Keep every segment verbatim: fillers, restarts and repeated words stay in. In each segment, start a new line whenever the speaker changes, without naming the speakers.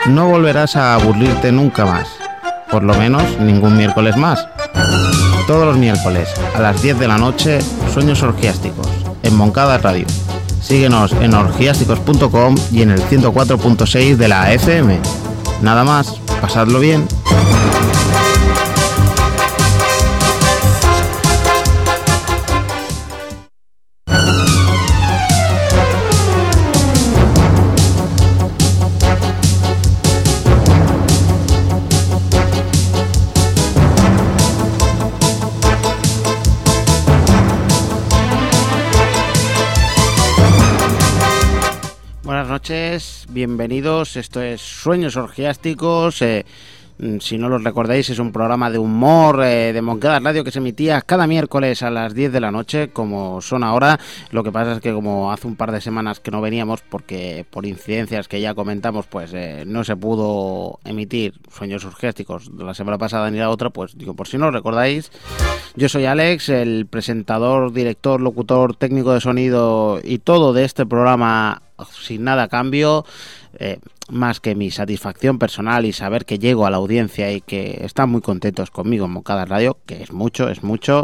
no volverás a aburrirte nunca más. Por lo menos ningún miércoles más. Todos los miércoles a las diez de la noche, Sueños Orgiásticos, en Moncada Radio. Síguenos en orgiásticos punto com y en el ciento cuatro punto seis de la F M. Nada más, pasadlo bien. Bienvenidos, esto es Sueños Orgiásticos. Eh, si no los recordáis, es un programa de humor eh, de Moncada Radio que se emitía cada miércoles a las diez de la noche, como son ahora. Lo que pasa es que como hace un par de semanas que no veníamos, porque por incidencias que ya comentamos, pues eh, no se pudo emitir Sueños Orgiásticos de la semana pasada ni la otra, pues digo, por si no lo recordáis, yo soy Alex, el presentador, director, locutor, técnico de sonido y todo de este programa sin nada a cambio, eh, más que mi satisfacción personal y saber que llego a la audiencia y que están muy contentos conmigo en Moncada Radio, que es mucho, es mucho,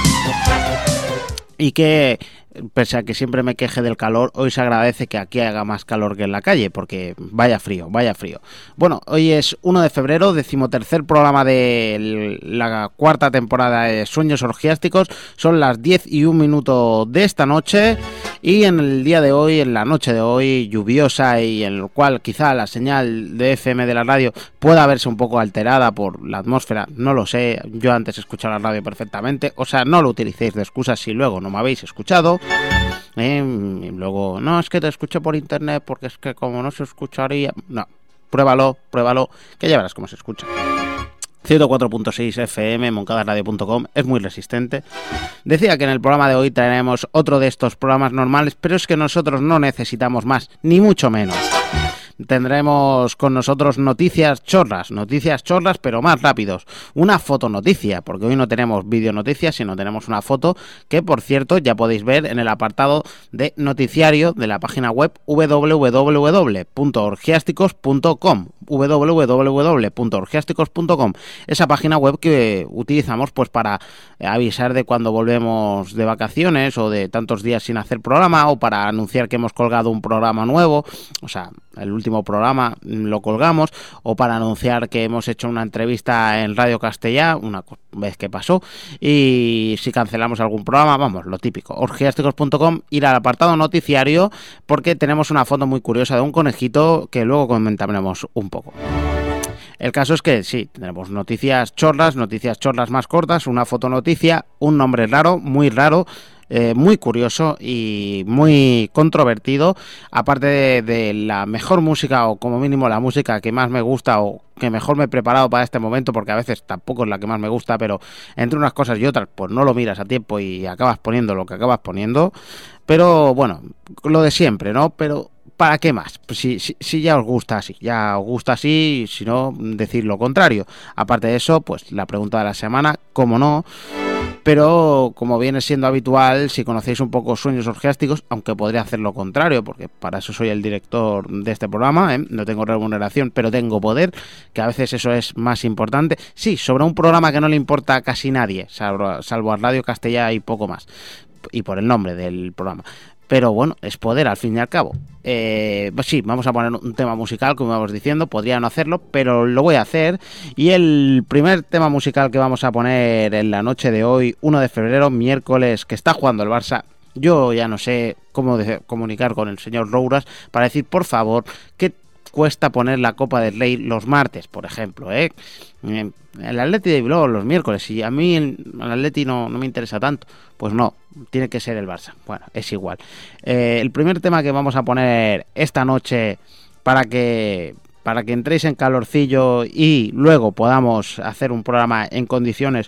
y que pese a que siempre me queje del calor, hoy se agradece que aquí haga más calor que en la calle, porque vaya frío, vaya frío. Bueno, hoy es uno de febrero, decimotercer programa de la cuarta temporada de Sueños Orgiásticos. Son las diez y un minuto de esta noche, y en el día de hoy, en la noche de hoy, lluviosa, y en el cual quizá la señal de F M de la radio pueda verse un poco alterada por la atmósfera, no lo sé. Yo antes escuchaba la radio perfectamente, o sea, no lo utilicéis de excusa si luego no me habéis escuchado. Eh, y luego, no, es que te escuché por internet porque es que como no se escucharía... No, pruébalo, pruébalo, que ya verás cómo se escucha. ciento cuatro punto seis F M, moncada radio punto com, es muy resistente. Decía que en el programa de hoy traeremos otro de estos programas normales, pero es que nosotros no necesitamos más, ni mucho menos. Tendremos con nosotros noticias chorras, noticias chorras pero más rápidos, una fotonoticia, porque hoy no tenemos videonoticias, sino tenemos una foto que, por cierto, ya podéis ver en el apartado de noticiario de la página web doble u doble u doble u punto orgiásticos punto com, doble u doble u doble u punto orgiásticos punto com, esa página web que utilizamos pues para avisar de cuando volvemos de vacaciones o de tantos días sin hacer programa, o para anunciar que hemos colgado un programa nuevo, o sea, el último programa lo colgamos, o para anunciar que hemos hecho una entrevista en Radio Castellá una vez que pasó, y si cancelamos algún programa, vamos, lo típico. orgiásticos punto com, ir al apartado noticiario, porque tenemos una foto muy curiosa de un conejito que luego comentaremos un poco. El caso es que sí, tenemos noticias chorras, noticias chorras más cortas, una fotonoticia, un nombre raro, muy raro, Eh, muy curioso y muy controvertido, aparte de, de la mejor música, o como mínimo la música que más me gusta o que mejor me he preparado para este momento, porque a veces tampoco es la que más me gusta, pero entre unas cosas y otras pues no lo miras a tiempo y acabas poniendo lo que acabas poniendo. Pero bueno, lo de siempre, ¿no? Pero ¿para qué más? Pues si, si, si ya os gusta así, ya os gusta así, si no, decir lo contrario. Aparte de eso, pues la pregunta de la semana, cómo no. Pero como viene siendo habitual, si conocéis un poco Sueños Orgiásticos, aunque podría hacer lo contrario, porque para eso soy el director de este programa, ¿eh? No tengo remuneración, pero tengo poder, que a veces eso es más importante. Sí, sobre un programa que no le importa a casi nadie, salvo, salvo a Radio Castellá y poco más, y por el nombre del programa. Pero bueno, es poder al fin y al cabo. Eh, pues sí, vamos a poner un tema musical, como íbamos diciendo. Podría no hacerlo, pero lo voy a hacer. Y el primer tema musical que vamos a poner en la noche de hoy, uno de febrero, miércoles, que está jugando el Barça. Yo ya no sé cómo de- comunicar con el señor Rouras para decir, por favor, que cuesta poner la Copa del Rey los martes, por ejemplo, ¿eh? El Atleti de Bilbao los miércoles, y a mí el Atleti no, no me interesa tanto, pues no, tiene que ser el Barça. Bueno, es igual. Eh, el primer tema que vamos a poner esta noche para que para que entréis en calorcillo y luego podamos hacer un programa en condiciones,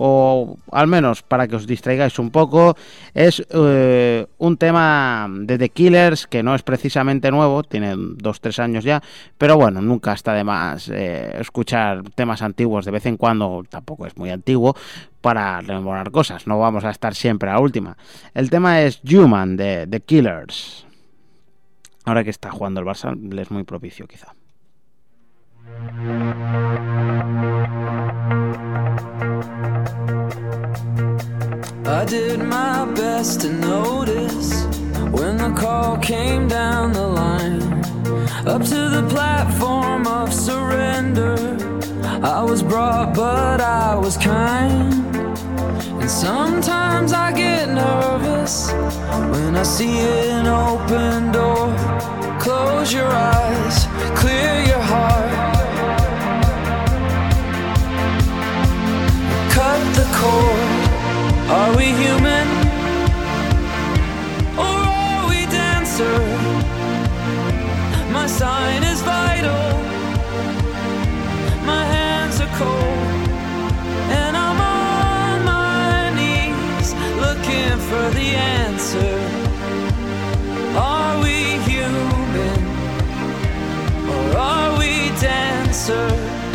o al menos para que os distraigáis un poco, es eh, un tema de The Killers, que no es precisamente nuevo, tiene dos, tres años ya, pero bueno, nunca está de más eh, escuchar temas antiguos de vez en cuando, tampoco es muy antiguo, para rememorar cosas, no vamos a estar siempre a la última. El tema es Human, de The Killers. Ahora que está jugando el Barça, le es muy propicio quizá.
last to notice when the call came down the line, up to the platform of surrender. I was brought, but I was kind. And sometimes I get nervous when I see an open door. Close your eyes, clear your heart, cut the cord. Are we human, or are we dancer? My sign is vital, my hands are cold, and I'm on my knees looking for the answer. Are we human, or are we dancer?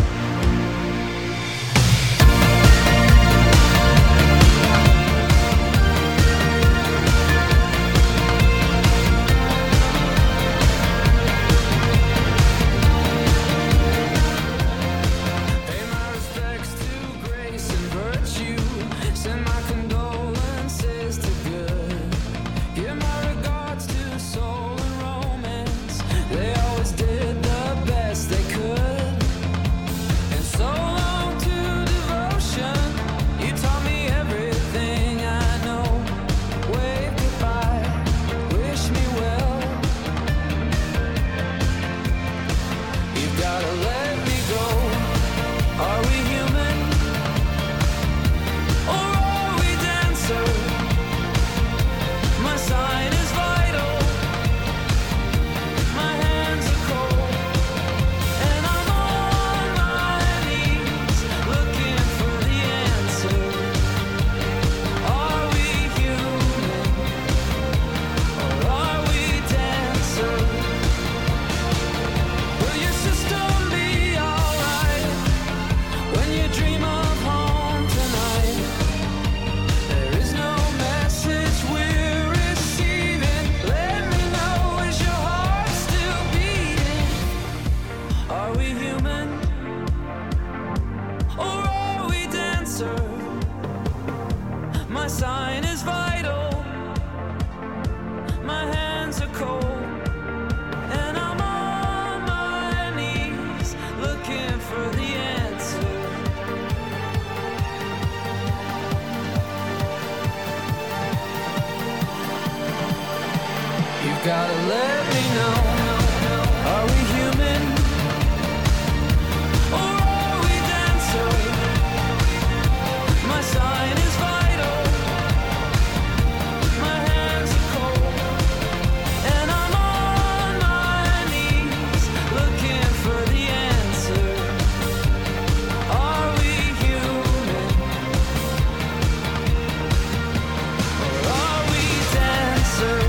Gotta let me know, are we human, or are we dancer? My sign is vital, my hands are cold, and I'm on my knees looking for the answer. Are we human, or are we dancer?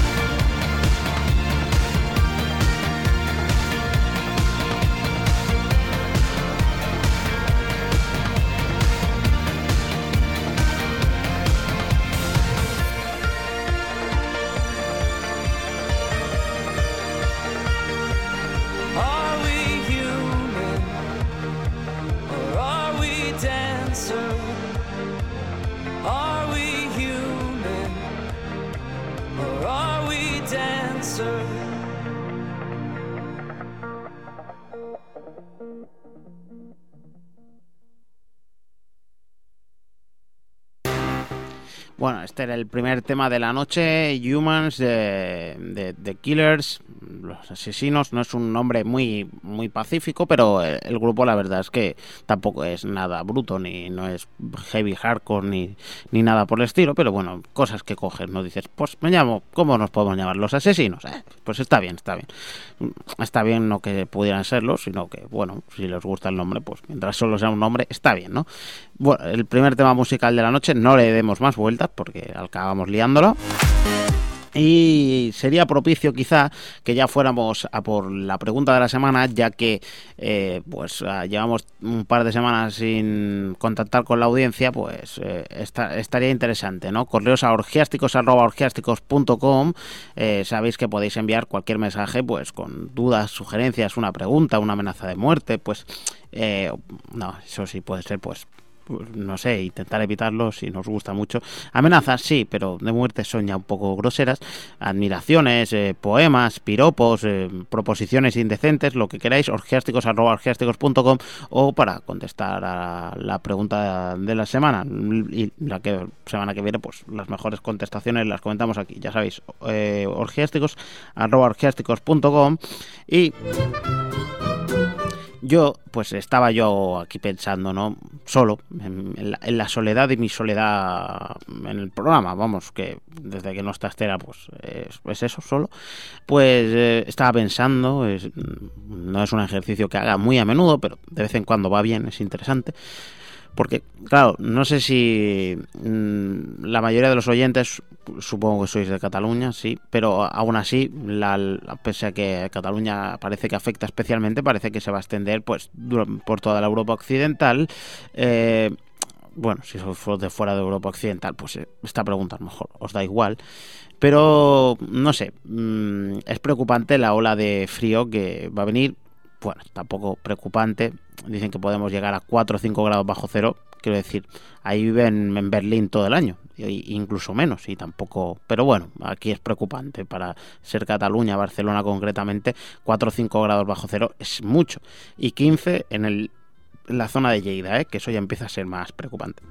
Bueno, este era el primer tema de la noche, Humans, de, de, de Killers, los asesinos. No es un nombre muy muy pacífico, pero el, el grupo la verdad es que tampoco es nada bruto, ni no es heavy hardcore, ni, ni nada por el estilo, pero bueno, cosas que coges, ¿no? Dices, pues me llamo, ¿cómo nos podemos llamar? Los asesinos, eh, pues está bien, está bien. Está bien no que pudieran serlo, sino que, bueno, si les gusta el nombre, pues mientras solo sea un nombre, está bien, ¿no? Bueno, el primer tema musical de la noche, no le demos más vueltas porque acabamos liándolo. Y sería propicio quizá que ya fuéramos a por la pregunta de la semana, ya que eh, pues uh, llevamos un par de semanas sin contactar con la audiencia, pues eh, está, estaría interesante, ¿no? Correos a orgiásticos arroba orgiásticos punto com. Eh, sabéis que podéis enviar cualquier mensaje pues con dudas, sugerencias, una pregunta, una amenaza de muerte, pues eh, no, eso sí puede ser pues pues, no sé, intentar evitarlo si nos gusta mucho. Amenazas, sí, pero de muerte son ya un poco groseras. Admiraciones, eh, poemas, piropos, eh, proposiciones indecentes, lo que queráis, orgiásticos arroba orgiásticos punto com, o para contestar a la pregunta de la semana, y la que semana que viene, pues las mejores contestaciones las comentamos aquí, ya sabéis, eh, orgiásticos arroba orgiásticos punto com. Y yo, pues estaba yo aquí pensando, ¿no? Solo, en, en, la, en la soledad de mi soledad en el programa, vamos, que desde que no está Esther, pues es, es eso, solo. Pues eh, estaba pensando, es, no es un ejercicio que haga muy a menudo, pero de vez en cuando va bien, es interesante. Porque, claro, no sé si mmm, la mayoría de los oyentes, supongo que sois de Cataluña, sí, pero aún así, la, la, pese a que Cataluña parece que afecta especialmente, parece que se va a extender pues por toda la Europa occidental. Eh, bueno, si sois de fuera de Europa occidental, pues esta pregunta a lo mejor os da igual. Pero, no sé, mmm, es preocupante la ola de frío que va a venir. Bueno, tampoco preocupante. Dicen que podemos llegar a cuatro o cinco grados bajo cero. Quiero decir, ahí viven en Berlín todo el año, incluso menos, y tampoco... Pero bueno, aquí es preocupante. Para ser Cataluña, Barcelona concretamente, cuatro o cinco grados bajo cero es mucho. Y quince en, el, en la zona de Lleida, ¿eh? Que eso ya empieza a ser más preocupante.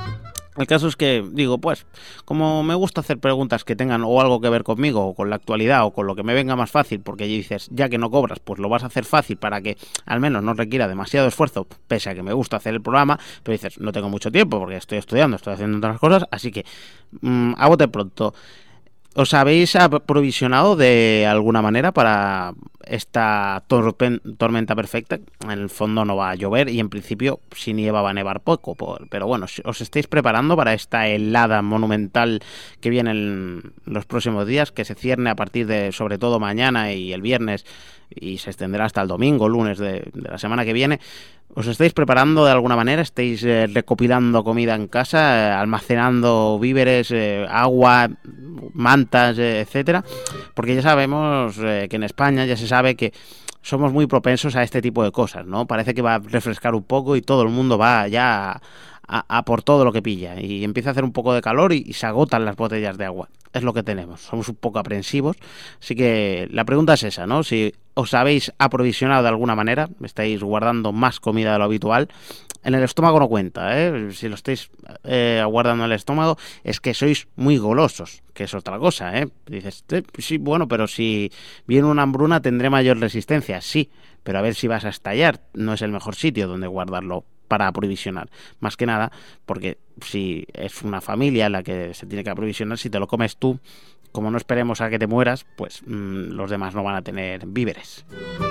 El caso es que, digo, pues, como me gusta hacer preguntas que tengan o algo que ver conmigo, o con la actualidad, o con lo que me venga más fácil, porque dices, ya que no cobras, pues lo vas a hacer fácil para que al menos no requiera demasiado esfuerzo, pese a que me gusta hacer el programa, pero dices, no tengo mucho tiempo porque estoy estudiando, estoy haciendo otras cosas, así que, mmm, a bote pronto. ¿Os habéis aprovisionado de alguna manera para esta torpen- tormenta perfecta? En el fondo no va a llover y en principio si nieva va a nevar poco, pero bueno, ¿os estáis preparando para esta helada monumental que viene en los próximos días, que se cierne a partir de sobre todo mañana y el viernes y se extenderá hasta el domingo, lunes de, de la semana que viene? ¿Os estáis preparando de alguna manera? ¿Estáis eh, recopilando comida en casa, eh, almacenando víveres, eh, agua, mantas, eh, etcétera? Porque ya sabemos eh, que en España ya se sabe que somos muy propensos a este tipo de cosas, ¿no? Parece que va a refrescar un poco y todo el mundo va ya a, a, a por todo lo que pilla. Y empieza a hacer un poco de calor y, y se agotan las botellas de agua. Es lo que tenemos. Somos un poco aprensivos. Así que la pregunta es esa, ¿no? Si os habéis aprovisionado de alguna manera, estáis guardando más comida de lo habitual. En el estómago no cuenta, ¿eh? Si lo estáis eh, guardando en el estómago es que sois muy golosos, que es otra cosa, ¿eh? Dices, eh, sí, bueno, pero si viene una hambruna tendré mayor resistencia, sí, pero a ver si vas a estallar, no es el mejor sitio donde guardarlo para aprovisionar, más que nada, porque si es una familia la que se tiene que aprovisionar, si te lo comes tú, como no esperemos a que te mueras, pues mmm, los demás no van a tener víveres.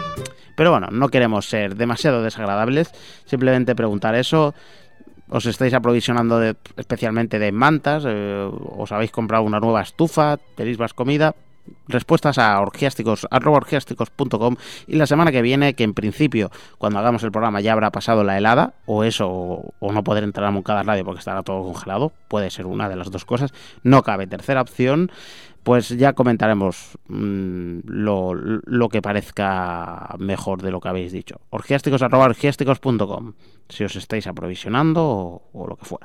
Pero bueno, no queremos ser demasiado desagradables, simplemente preguntar eso. ¿Os estáis aprovisionando de, especialmente de mantas? Eh, ¿Os habéis comprado una nueva estufa? ¿Tenéis más comida? Respuestas a orgiásticos arroba orgiásticos punto com, y la semana que viene, que en principio cuando hagamos el programa ya habrá pasado la helada, o eso, o, o no poder entrar a Moncada Radio porque estará todo congelado, puede ser una de las dos cosas, no cabe tercera opción, pues ya comentaremos mmm, lo, lo que parezca mejor de lo que habéis dicho. orgiásticos arroba orgiásticos punto com, si os estáis aprovisionando o, o lo que fuera.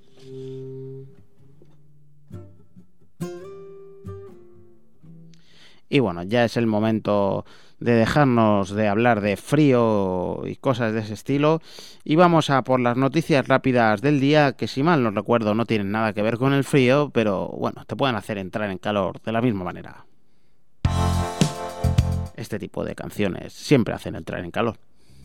Y bueno, ya es el momento de dejarnos de hablar de frío y cosas de ese estilo y vamos a por las noticias rápidas del día, que si mal no recuerdo no tienen nada que ver con el frío, pero bueno, te pueden hacer entrar en calor de la misma manera. Este tipo de canciones siempre hacen entrar en calor.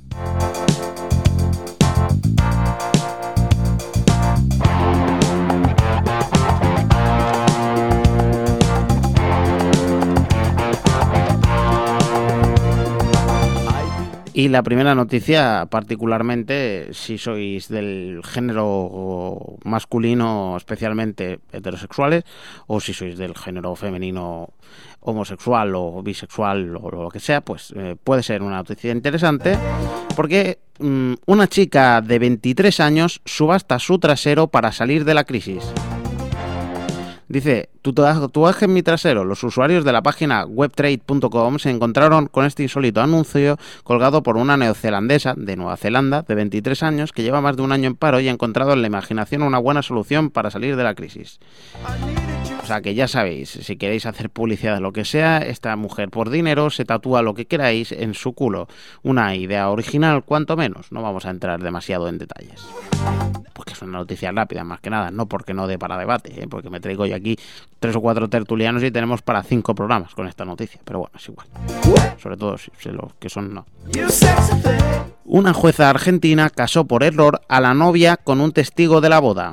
Y la primera noticia, particularmente si sois del género masculino, especialmente heterosexuales, o si sois del género femenino homosexual o bisexual o lo que sea, pues eh, puede ser una noticia interesante, porque mmm, una chica de veintitrés años subasta su trasero para salir de la crisis. Dice, tatuaje en mi trasero. Los usuarios de la página webtrade punto com se encontraron con este insólito anuncio colgado por una neozelandesa de Nueva Zelanda de veintitrés años que lleva más de un año en paro y ha encontrado en la imaginación una buena solución para salir de la crisis. O sea que ya sabéis, si queréis hacer publicidad de lo que sea, esta mujer por dinero se tatúa lo que queráis en su culo. Una idea original, cuanto menos. No vamos a entrar demasiado en detalles. Porque es una noticia rápida, más que nada. No porque no dé para debate, ¿eh? Porque me traigo yo aquí tres o cuatro tertulianos y tenemos para cinco programas con esta noticia. Pero bueno, es igual. Sobre todo si, si los que son no. Una jueza argentina casó por error a la novia con un testigo de la boda.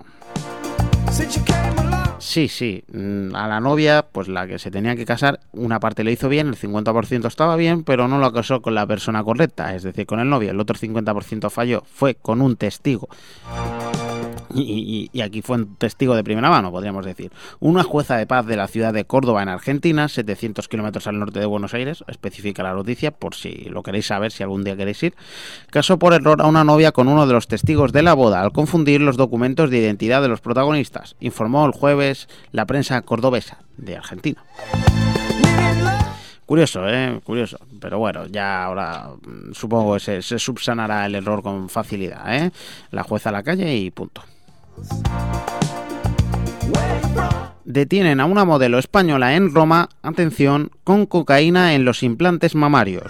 Sí, sí, a la novia, pues la que se tenía que casar, una parte le hizo bien, el cincuenta por ciento estaba bien, pero no lo casó con la persona correcta, es decir, con el novio. El otro cincuenta por ciento falló, fue con un testigo. Y, y, y aquí fue un testigo de primera mano, podríamos decir. Una jueza de paz de la ciudad de Córdoba, en Argentina, setecientos kilómetros al norte de Buenos Aires, especifica la noticia, por si lo queréis saber, si algún día queréis ir, casó por error a una novia con uno de los testigos de la boda, al confundir los documentos de identidad de los protagonistas, informó el jueves la prensa cordobesa de Argentina. Curioso, ¿eh? Curioso. Pero bueno, ya ahora supongo que se, se subsanará el error con facilidad, ¿eh? La jueza a la calle y punto. Detienen a una modelo española en Roma, atención, con cocaína en los implantes mamarios.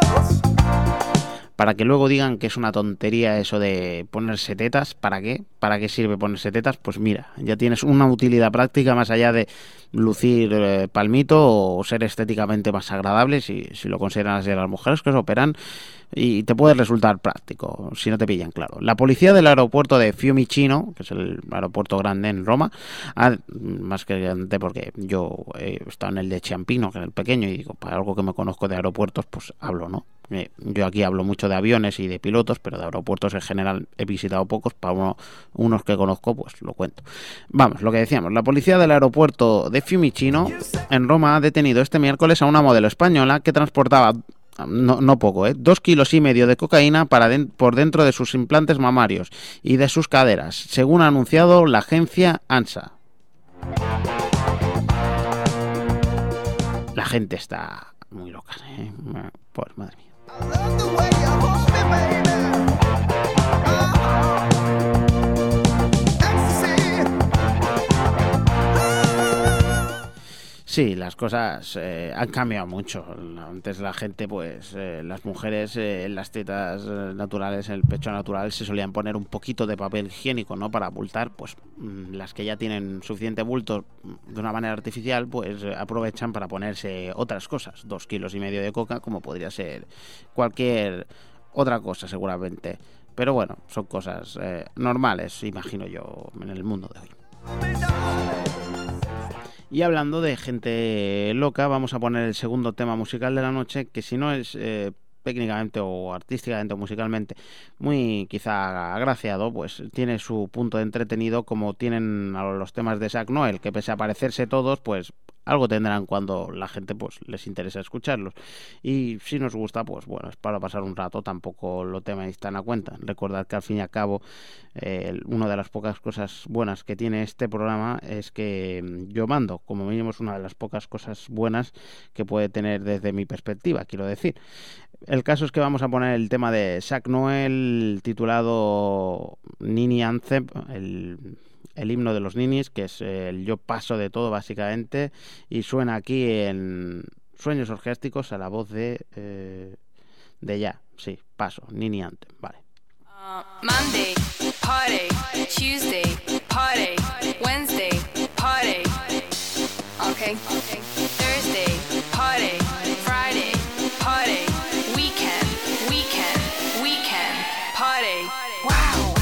Para que luego digan que es una tontería eso de ponerse tetas. ¿Para qué? ¿Para qué sirve ponerse tetas? Pues mira, ya tienes una utilidad práctica más allá de lucir eh, palmito o ser estéticamente más agradable, si, si lo consideran así las mujeres que se operan, y te puede resultar práctico, si no te pillan, claro. La policía del aeropuerto de Fiumicino, que es el aeropuerto grande en Roma, ha, más que grande porque yo he estado en el de Ciampino, que es el pequeño, y digo, para algo que me conozco de aeropuertos, pues hablo, ¿no? Yo aquí hablo mucho de aviones y de pilotos, pero de aeropuertos en general he visitado pocos. Para uno, unos que conozco, pues lo cuento. Vamos, lo que decíamos, la policía del aeropuerto de Fiumicino en Roma ha detenido este miércoles a una modelo española que transportaba, no, no poco, ¿eh? dos kilos y medio de cocaína para de, por dentro de sus implantes mamarios y de sus caderas, según ha anunciado la agencia ANSA. La gente está muy loca, ¿eh? Pues madre mía. Sí, las cosas eh, han cambiado mucho. Antes la gente, pues, eh, las mujeres eh, en las tetas eh, naturales, en el pecho natural, se solían poner un poquito de papel higiénico, ¿no? Para abultar, pues, mmm, las que ya tienen suficiente bulto de una manera artificial, pues, eh, aprovechan para ponerse otras cosas. Dos kilos y medio de coca, como podría ser cualquier otra cosa, seguramente. Pero bueno, son cosas eh, normales, imagino yo, en el mundo de hoy. Y hablando de gente loca, vamos a poner el segundo tema musical de la noche, que si no es eh, técnicamente o artísticamente o musicalmente muy quizá agraciado, pues tiene su punto de entretenido, como tienen a los temas de Zack Noel, que pese a parecerse todos, pues algo tendrán cuando la gente pues les interesa escucharlos. Y si nos gusta, pues bueno, es para pasar un rato, tampoco lo tenéis tan a cuenta. Recordad que al fin y al cabo, eh, una de las pocas cosas buenas que tiene este programa es que yo mando, como mínimo es una de las pocas cosas buenas que puede tener desde mi perspectiva, quiero decir. El caso es que vamos a poner el tema de Zack Noel titulado Nini Anthem, el... el himno de los ninis, que es el yo paso de todo básicamente, y suena aquí en Sueños Orgiásticos a la voz de eh, de ya, sí, paso, Nini Anthem, vale.
Uh, Monday, party, Tuesday, party, Wednesday, party, okay, Thursday, party, Friday, party, weekend, weekend, weekend, party, wow.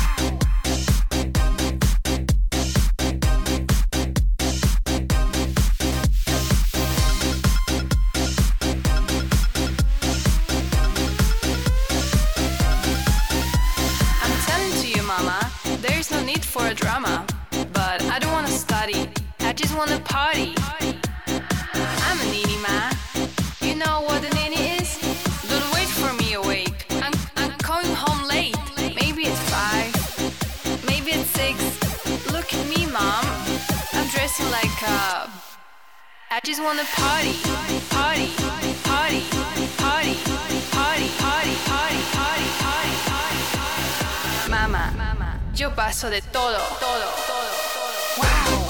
There's no need for a drama, but I don't wanna study, I just wanna party. I'm a nini man, you know what a nini is? Don't wait for me awake, I'm, I'm coming home late. Maybe it's five, maybe it's six. Look at me, mom, I'm dressing like like a... I just wanna party, party, party, party, party, party, party, party, party, party. Mamá, yo paso de todo, todo, todo, todo. Wow.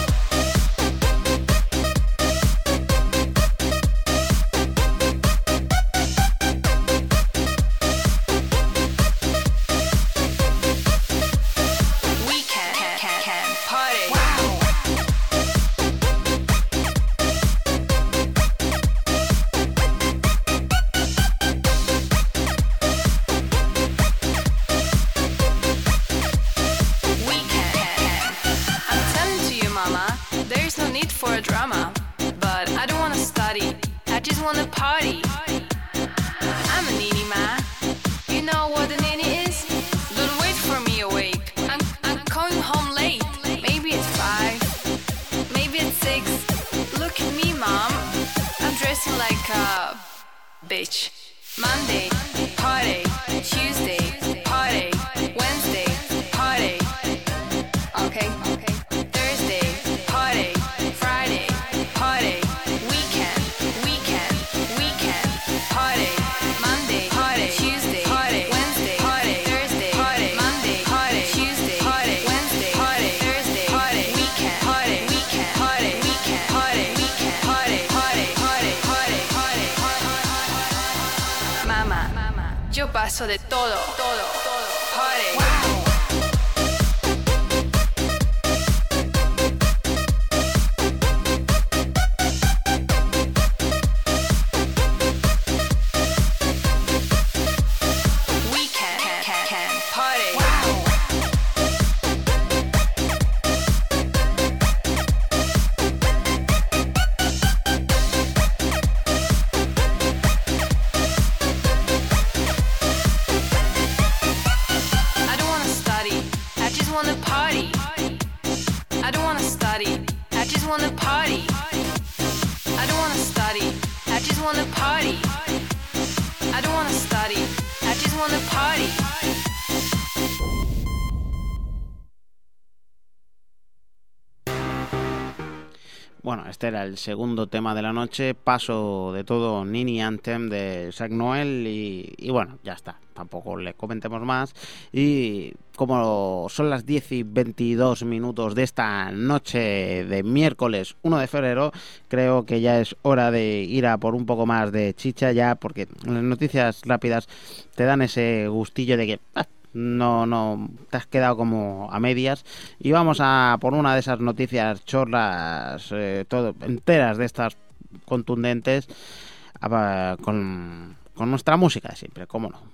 For a drama, but I don't wanna study. I just wanna party. I'm a nini ma. You know what a nini is? Don't wait for me awake. I'm I'm going home late. Maybe it's five, maybe it's six. Look at me, mom. I'm dressing like a bitch. Monday, party. Tuesday, party. Wednesday, party. Okay, okay. Thursday, party. Friday, party. Weekend, weekend, weekend, party. Monday, party. Tuesday, party. Wednesday, party. Thursday, party. Monday, party. Tuesday, party. Wednesday, party. Thursday, party. Weekend, party. Weekend, party. Weekend, party. Weekend, party. Party, party, party, party, party. Mamá, yo paso de todo, todo, todo. Party. Wow.
Bueno, este era el segundo tema de la noche, Paso de todo, Nini Anthem de Jacques Noël y, y bueno, ya está, tampoco le comentemos más. Y como son las diez y veintidós minutos de esta noche de miércoles uno de febrero, creo que ya es hora de ir a por un poco más de chicha ya, porque las noticias rápidas te dan ese gustillo de que... Ah, No, no, te has quedado como a medias. Y vamos a por una de esas noticias chorras, eh, todo, enteras de estas contundentes, a, con, con nuestra música de siempre, cómo no.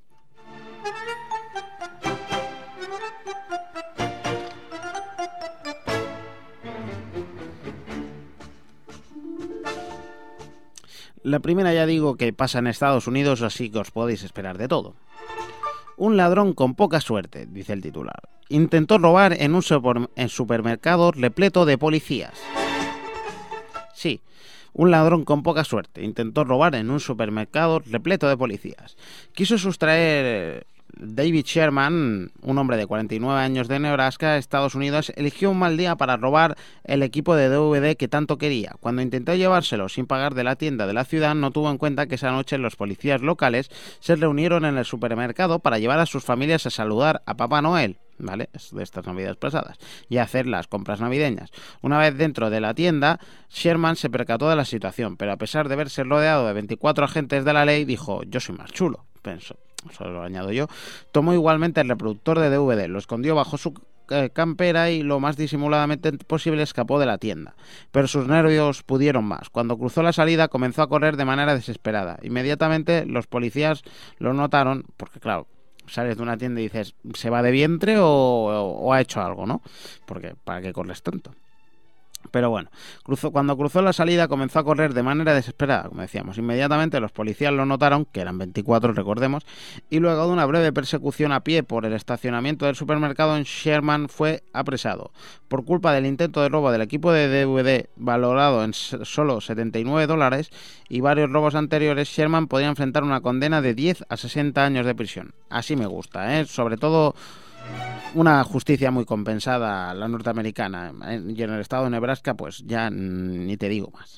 La primera ya digo que pasa en Estados Unidos, así que os podéis esperar de todo. Un ladrón con poca suerte, dice el titular. Intentó robar en un super, en supermercado repleto de policías. Sí, un ladrón con poca suerte intentó robar en un supermercado repleto de policías. Quiso sustraer... David Sherman, un hombre de cuarenta y nueve años de Nebraska, Estados Unidos, eligió un mal día para robar el equipo de D V D que tanto quería. Cuando intentó llevárselo sin pagar de la tienda de la ciudad, no tuvo en cuenta que esa noche los policías locales se reunieron en el supermercado para llevar a sus familias a saludar a Papá Noel, ¿vale? De estas navidades pasadas, y hacer las compras navideñas. Una vez dentro de la tienda, Sherman se percató de la situación, pero a pesar de verse rodeado de veinticuatro agentes de la ley, dijo: yo soy más chulo, pensó. Eso lo añado yo. Tomó igualmente el reproductor de D V D, lo escondió bajo su eh, campera y lo más disimuladamente posible escapó de la tienda. Pero sus nervios pudieron más. Cuando cruzó la salida comenzó a correr de manera desesperada. Inmediatamente los policías lo notaron, porque claro, sales de una tienda y dices, ¿se va de vientre o, o, o ha hecho algo, no? Porque ¿para qué corres tanto? Pero bueno, cruzó, cuando cruzó la salida comenzó a correr de manera desesperada, como decíamos. Inmediatamente los policías lo notaron, que eran veinticuatro, recordemos, y luego de una breve persecución a pie por el estacionamiento del supermercado, Sherman fue apresado. Por culpa del intento de robo del equipo de D V D valorado en solo setenta y nueve dólares y varios robos anteriores, Sherman podría enfrentar una condena de diez a sesenta años de prisión. Así me gusta, ¿eh? Sobre todo... una justicia muy compensada la norteamericana, y en el estado de Nebraska pues ya ni te digo más.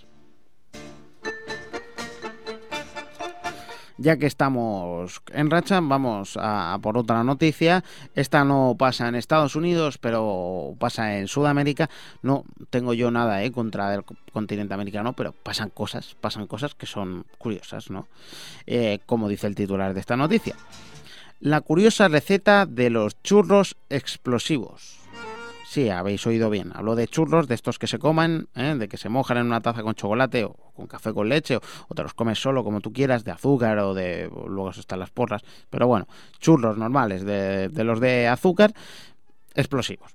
Ya que estamos en racha, vamos a, a por otra noticia. Esta no pasa en Estados Unidos, pero pasa en Sudamérica. No tengo yo nada eh, contra el continente americano, pero pasan cosas, pasan cosas que son curiosas, ¿no? Eh, como dice el titular de esta noticia. La curiosa receta de los churros explosivos. Sí, habéis oído bien. Hablo de churros, de estos que se coman, ¿eh? De que se mojan en una taza con chocolate o con café con leche, o, o te los comes solo como tú quieras, de azúcar o de... O luego están las porras. Pero bueno, churros normales, de, de los de azúcar, explosivos.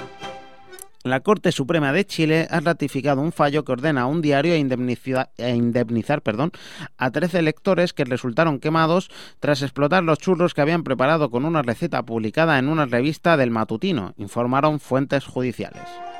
La Corte Suprema de Chile ha ratificado un fallo que ordena a un diario a indemnizar, a indemnizar perdón, a trece lectores que resultaron quemados tras explotar los churros que habían preparado con una receta publicada en una revista del matutino, informaron fuentes judiciales.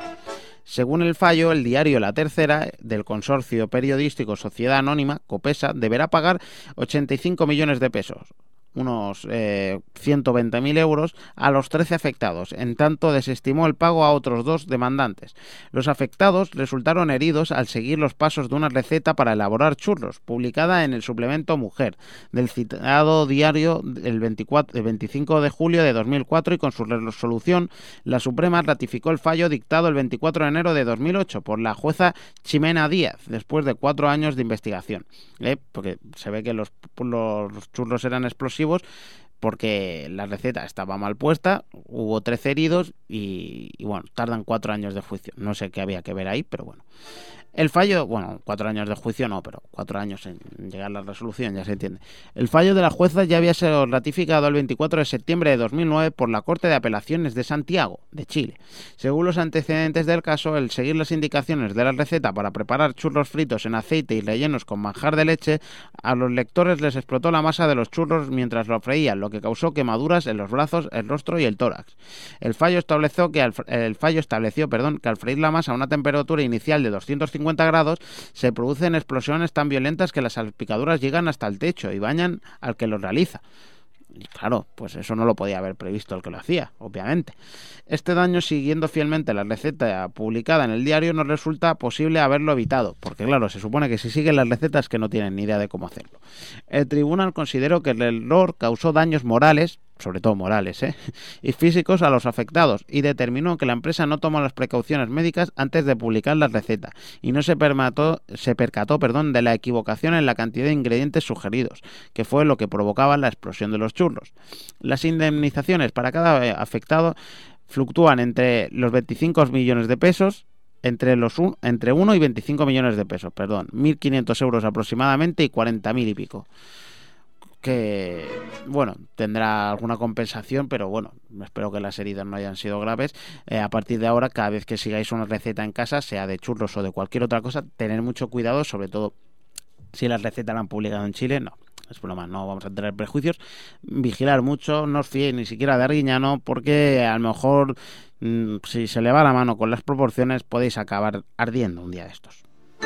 Según el fallo, el diario La Tercera, del consorcio periodístico Sociedad Anónima, Copesa, deberá pagar ochenta y cinco millones de pesos, unos eh, ciento veinte mil euros, a los trece afectados. En tanto, desestimó el pago a otros dos demandantes. Los afectados resultaron heridos al seguir los pasos de una receta para elaborar churros, publicada en el suplemento Mujer, del citado diario el, veinticuatro, el veinticinco de julio de dos mil cuatro, y con su resolución, la Suprema ratificó el fallo dictado el veinticuatro de enero de dos mil ocho por la jueza Ximena Díaz, después de cuatro años de investigación. ¿Eh? Porque se ve que los, los churros eran explosivos, porque la receta estaba mal puesta, hubo trece heridos y, y bueno, tardan cuatro años de juicio. No sé qué había que ver ahí, pero bueno. El fallo, bueno, cuatro años de juicio no, pero cuatro años en llegar a la resolución, ya se entiende. El fallo de la jueza ya había sido ratificado el veinticuatro de septiembre de dos mil nueve por la Corte de Apelaciones de Santiago, de Chile. Según los antecedentes del caso, el seguir las indicaciones de la receta para preparar churros fritos en aceite y rellenos con manjar de leche, a los lectores les explotó la masa de los churros mientras lo freían, lo que causó quemaduras en los brazos, el rostro y el tórax. El fallo estableció que al, el fallo estableció, perdón, que al freír la masa a una temperatura inicial de doscientos cincuenta grados se producen explosiones tan violentas que las salpicaduras llegan hasta el techo y bañan al que lo realiza. Y claro, pues eso no lo podía haber previsto el que lo hacía, obviamente. Este daño, siguiendo fielmente la receta publicada en el diario, no resulta posible haberlo evitado, porque claro, se supone que si siguen las recetas que no tienen ni idea de cómo hacerlo. El tribunal consideró que el error causó daños morales, sobre todo morales, ¿eh? y físicos a los afectados, y determinó que la empresa no tomó las precauciones médicas antes de publicar la receta y no se percató, se percató perdón, de la equivocación en la cantidad de ingredientes sugeridos, que fue lo que provocaba la explosión de los churros. Las indemnizaciones para cada afectado fluctúan entre los veinticinco millones de pesos, entre los un, entre uno y veinticinco millones de pesos, perdón, mil quinientos euros aproximadamente y cuarenta mil y pico. Que, bueno, tendrá alguna compensación, pero bueno, espero que las heridas no hayan sido graves. Eh, a partir de ahora, cada vez que sigáis una receta en casa, sea de churros o de cualquier otra cosa, tener mucho cuidado, sobre todo si la receta la han publicado en Chile, no. Es broma, no vamos a tener prejuicios. Vigilar mucho, no os fiéis ni siquiera de Arguiñano, porque a lo mejor mmm, si se le va la mano con las proporciones podéis acabar ardiendo un día de estos.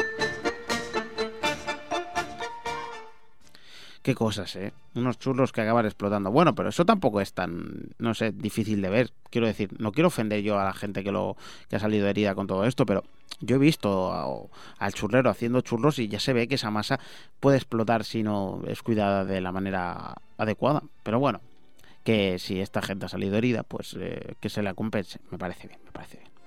Qué cosas, ¿eh? Unos churros que acaban explotando. Bueno, pero eso tampoco es tan, no sé, difícil de ver. Quiero decir, no quiero ofender yo a la gente que lo que ha salido herida con todo esto, pero yo he visto a, al churrero haciendo churros y ya se ve que esa masa puede explotar si no es cuidada de la manera adecuada. Pero bueno, que si esta gente ha salido herida, pues eh, que se la compense. Me parece bien, me parece bien.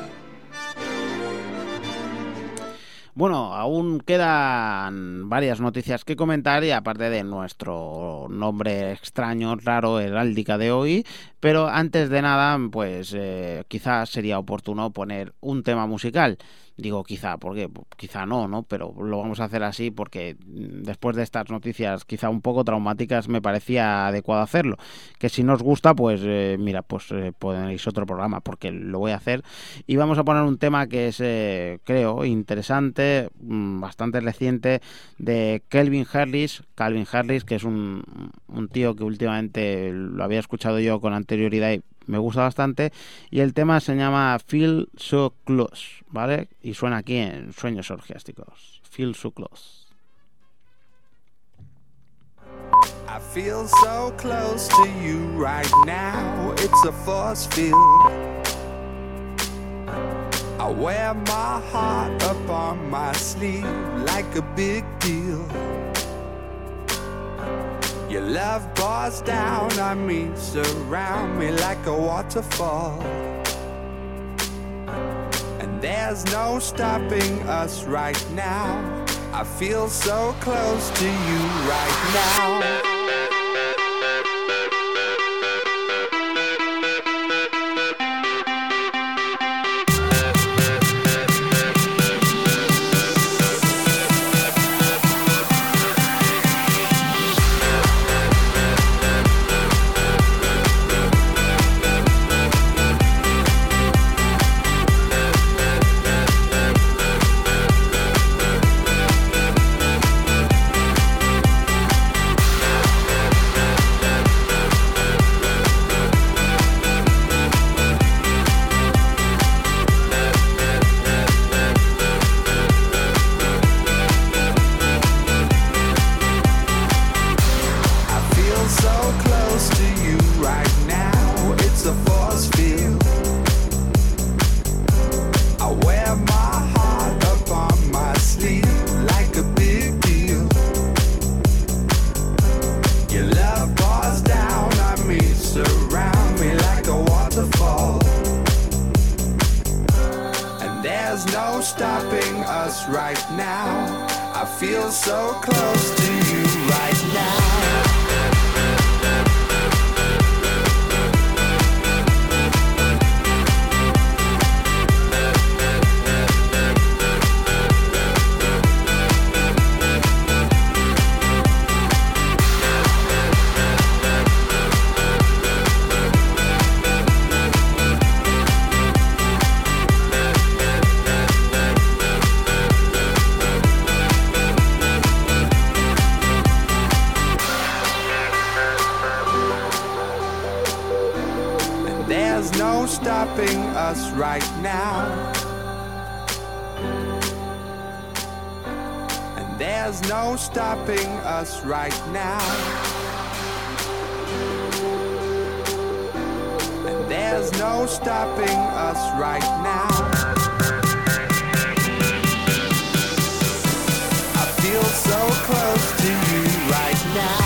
Bueno, aún quedan varias noticias que comentar, y aparte de nuestro nombre extraño, raro, heráldica de hoy, pero antes de nada, pues eh, quizás sería oportuno poner un tema musical. Digo quizá, porque quizá no, ¿no? Pero lo vamos a hacer así porque después de estas noticias quizá un poco traumáticas me parecía adecuado hacerlo. Que si no os gusta, pues eh, mira, pues eh, ponéis otro programa porque lo voy a hacer. Y vamos a poner un tema que es, eh, creo, interesante, bastante reciente, de Calvin Harris, Calvin Harris, que es un, un tío que últimamente lo había escuchado yo con anterioridad y me gusta bastante, y el tema se llama Feel So Close, ¿vale? Y suena aquí en Sueños Orgiásticos. Feel So Close.
feel so close to you right now, it's a force field. I wear my heart up on my sleeve like a big deal. Your love pours down on me, surround me like a waterfall. And there's no stopping us right now. I feel so close to you right now. Stopping us right now. And there's no stopping us right now. I feel so close to you right now.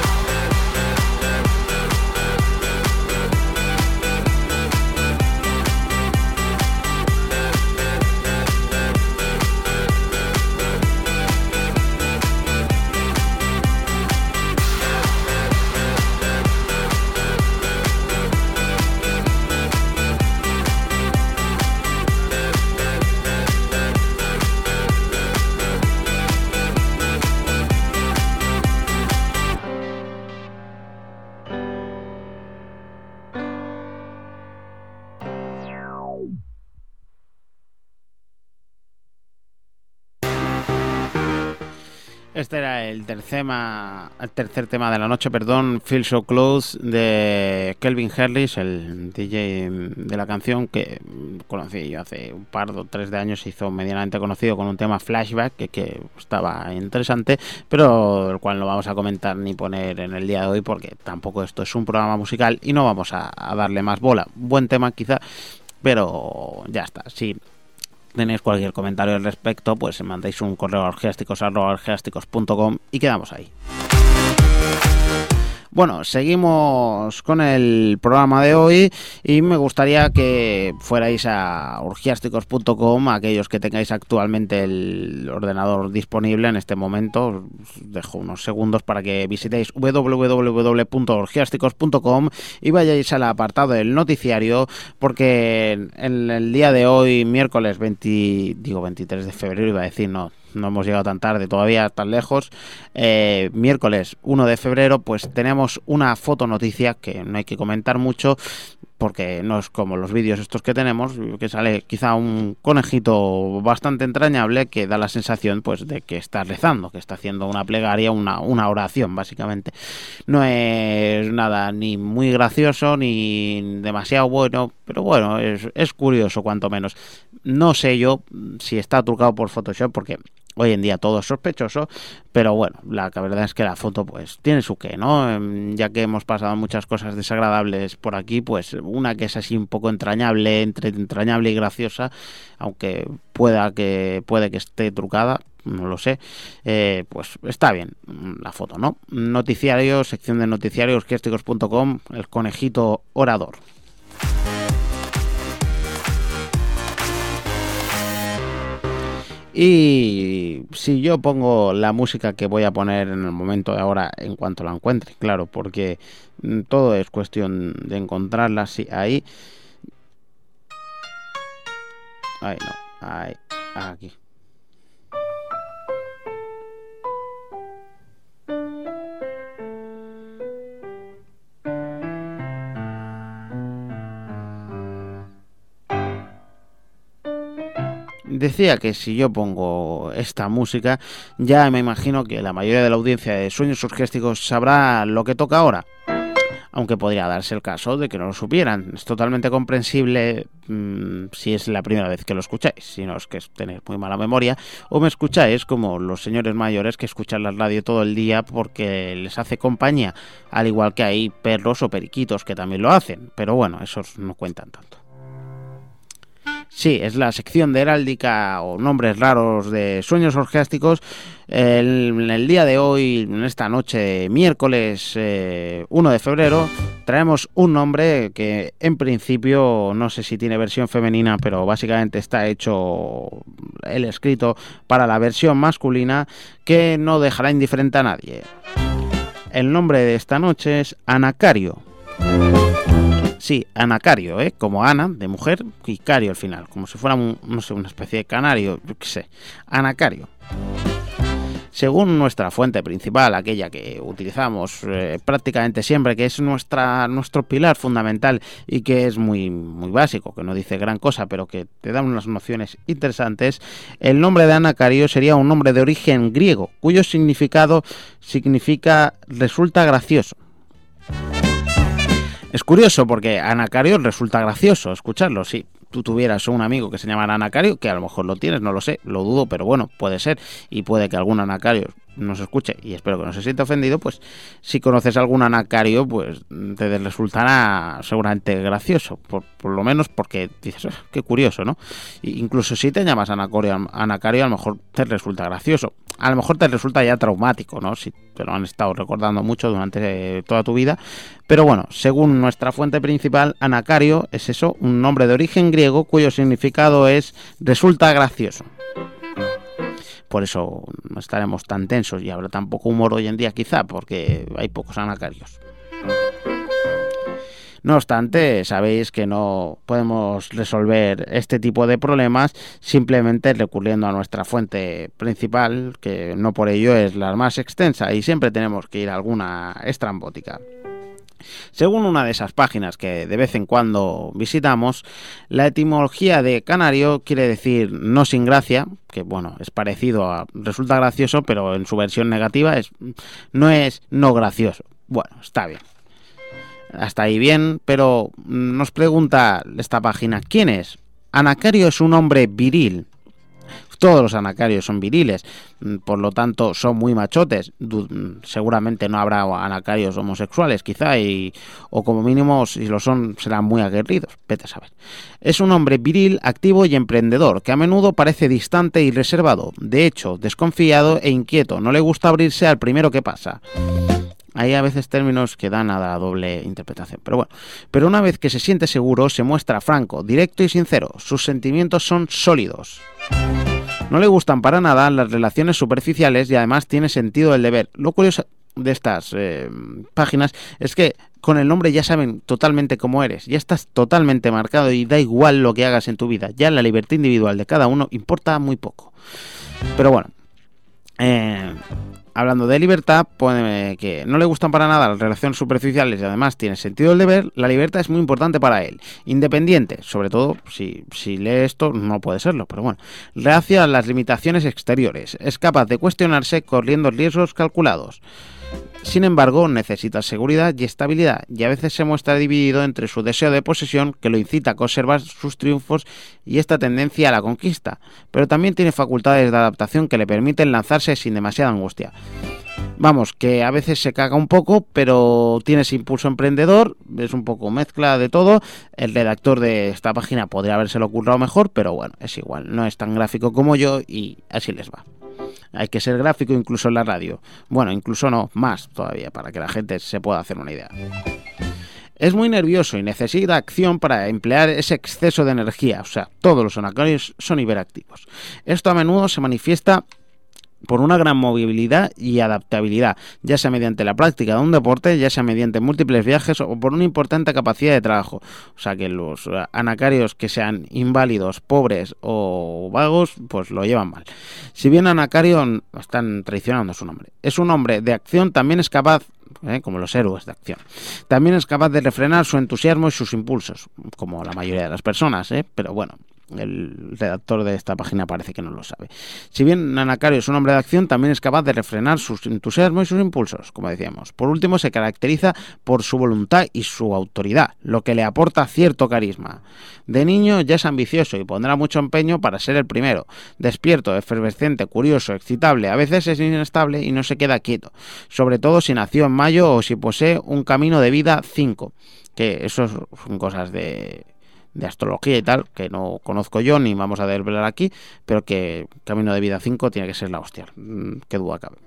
Este era el tercer, tema, el tercer tema de la noche, perdón, Feel So Close, de Calvin Harris, el D J de la canción, que conocí yo hace un par o tres de años, se hizo medianamente conocido con un tema Flashback, que, que estaba interesante, pero el cual no vamos a comentar ni poner en el día de hoy, porque tampoco esto es un programa musical y no vamos a, a darle más bola. Buen tema quizá, pero ya está, sí. Tenéis cualquier comentario al respecto, pues mandáis un correo a orgiásticos arroba orgiásticos punto com y quedamos ahí. Bueno, seguimos con el programa de hoy y me gustaría que fuerais a orgiásticos punto com, aquellos que tengáis actualmente el ordenador disponible en este momento. Os dejo unos segundos para que visitéis doble u doble u doble u punto orgiásticos punto com y vayáis al apartado del noticiario, porque en el día de hoy, miércoles veinte, digo veintitrés de febrero, iba a decir, no, no hemos llegado tan tarde, todavía tan lejos, eh, miércoles uno de febrero, pues tenemos una fotonoticia que no hay que comentar mucho, porque no es como los vídeos estos que tenemos, que sale quizá un conejito bastante entrañable que da la sensación pues de que está rezando, que está haciendo una plegaria, una, una oración básicamente. No es nada ni muy gracioso ni demasiado bueno, pero bueno, es, es curioso cuanto menos. No sé yo si está trucado por Photoshop, porque Hoy en día todo es sospechoso, pero bueno, la verdad es que la foto pues tiene su qué, ¿no? Ya que hemos pasado muchas cosas desagradables por aquí, pues una que es así un poco entrañable, entre entrañable y graciosa, aunque pueda que puede que esté trucada, no lo sé, eh, pues está bien la foto, ¿no? Noticiario, sección de noticiarios, orgiásticos punto com, el conejito orador. Y si yo pongo la música que voy a poner en el momento de ahora, en cuanto la encuentre, claro, porque todo es cuestión de encontrarla así, ahí. Ahí no, ahí, aquí. Decía que si yo pongo esta música, ya me imagino que la mayoría de la audiencia de Sueños Orgiásticos sabrá lo que toca ahora. Aunque podría darse el caso de que no lo supieran. Es totalmente comprensible mmm, si es la primera vez que lo escucháis, si no es que tenéis muy mala memoria, o me escucháis como los señores mayores que escuchan la radio todo el día porque les hace compañía, al igual que hay perros o periquitos que también lo hacen, pero bueno, esos no cuentan tanto. Sí, es la sección de heráldica o nombres raros de Sueños Orgiásticos. El, en el día de hoy, en esta noche, miércoles eh, uno de febrero, traemos un nombre que en principio no sé si tiene versión femenina, pero básicamente está hecho el escrito para la versión masculina, que no dejará indiferente a nadie. El nombre de esta noche es Anacario. Sí, anacario, ¿eh? Como Ana, de mujer, y cario al final, como si fuera, un, no sé, una especie de canario, yo qué sé, anacario. Según nuestra fuente principal, aquella que utilizamos eh, prácticamente siempre, que es nuestra nuestro pilar fundamental y que es muy, muy básico, que no dice gran cosa, pero que te da unas nociones interesantes, el nombre de Anacario sería un nombre de origen griego, cuyo significado significa resulta gracioso. Es curioso porque Anacario resulta gracioso escucharlo. Si tú tuvieras un amigo que se llamara Anacario, que a lo mejor lo tienes, no lo sé, lo dudo, pero bueno, puede ser, y puede que algún Anacario nos escuche, y espero que no se sienta ofendido, pues si conoces algún Anacario, pues te resultará seguramente gracioso, por, por lo menos porque dices, oh, qué curioso, ¿no? E incluso si te llamas Anacario, Anacario, a lo mejor te resulta gracioso, a lo mejor te resulta ya traumático, ¿no? Si te lo han estado recordando mucho durante toda tu vida, pero bueno, según nuestra fuente principal, Anacario es eso, un nombre de origen griego cuyo significado es resulta gracioso. Por eso no estaremos tan tensos y habrá tan poco humor hoy en día quizá, porque hay pocos anacarios. No obstante, sabéis que no podemos resolver este tipo de problemas simplemente recurriendo a nuestra fuente principal, que no por ello es la más extensa, y siempre tenemos que ir a alguna estrambótica. Según una de esas páginas que de vez en cuando visitamos, la etimología de canario quiere decir no sin gracia, que bueno, es parecido a resulta gracioso, pero en su versión negativa es no es no gracioso. Bueno, está bien. Hasta ahí bien, pero nos pregunta esta página, ¿quién es? Anacario es un hombre viril. Todos los anacarios son viriles, por lo tanto son muy machotes. Seguramente no habrá anacarios homosexuales, quizá, y, o como mínimo, si lo son, serán muy aguerridos. Vete a saber. Es un hombre viril, activo y emprendedor, que a menudo parece distante y reservado. De hecho, desconfiado e inquieto. No le gusta abrirse al primero que pasa. Hay a veces términos que dan a la doble interpretación, pero bueno. Pero una vez que se siente seguro, se muestra franco, directo y sincero. Sus sentimientos son sólidos. No le gustan para nada las relaciones superficiales y además tiene sentido del deber. Lo curioso de estas eh, páginas es que con el nombre ya saben totalmente cómo eres. Ya estás totalmente marcado y da igual lo que hagas en tu vida. Ya la libertad individual de cada uno importa muy poco. Pero bueno. Eh... Hablando de libertad, pone que no le gustan para nada las relaciones superficiales y además tiene sentido del deber. La libertad es muy importante para él. Independiente, sobre todo si, si lee esto, no puede serlo, pero bueno. Reacia a las limitaciones exteriores. Es capaz de cuestionarse corriendo riesgos calculados. Sin embargo, necesita seguridad y estabilidad, y a veces se muestra dividido entre su deseo de posesión, que lo incita a conservar sus triunfos, y esta tendencia a la conquista, pero también tiene facultades de adaptación que le permiten lanzarse sin demasiada angustia. Vamos, que a veces se caga un poco, pero tiene ese impulso emprendedor, es un poco mezcla de todo. El redactor de esta página podría habérselo ocurrido mejor, pero bueno, es igual, no es tan gráfico como yo y así les va. Hay que ser gráfico incluso en la radio. Bueno, incluso no, más todavía, para que la gente se pueda hacer una idea. Es muy nervioso y necesita acción para emplear ese exceso de energía. O sea, todos los anacarios son hiperactivos. Esto a menudo se manifiesta por una gran movilidad y adaptabilidad, ya sea mediante la práctica de un deporte, ya sea mediante múltiples viajes o por una importante capacidad de trabajo. O sea que los anacarios que sean inválidos, pobres o vagos, pues lo llevan mal. Si bien anacario, están traicionando su nombre, es un hombre de acción, también es capaz, ¿eh? como los héroes de acción, también es capaz de refrenar su entusiasmo y sus impulsos, como la mayoría de las personas, ¿eh? pero bueno, el redactor de esta página parece que no lo sabe. Si bien Anacario es un hombre de acción, también es capaz de refrenar sus entusiasmos y sus impulsos, como decíamos. Por último, se caracteriza por su voluntad y su autoridad, lo que le aporta cierto carisma. De niño ya es ambicioso y pondrá mucho empeño para ser el primero. Despierto, efervescente, curioso, excitable, a veces es inestable y no se queda quieto, sobre todo si nació en mayo o si posee un camino de vida cinco, que eso son cosas de... de astrología y tal, que no conozco yo ni vamos a desvelar aquí, pero que Camino de Vida cinco tiene que ser la hostia, qué duda cabe.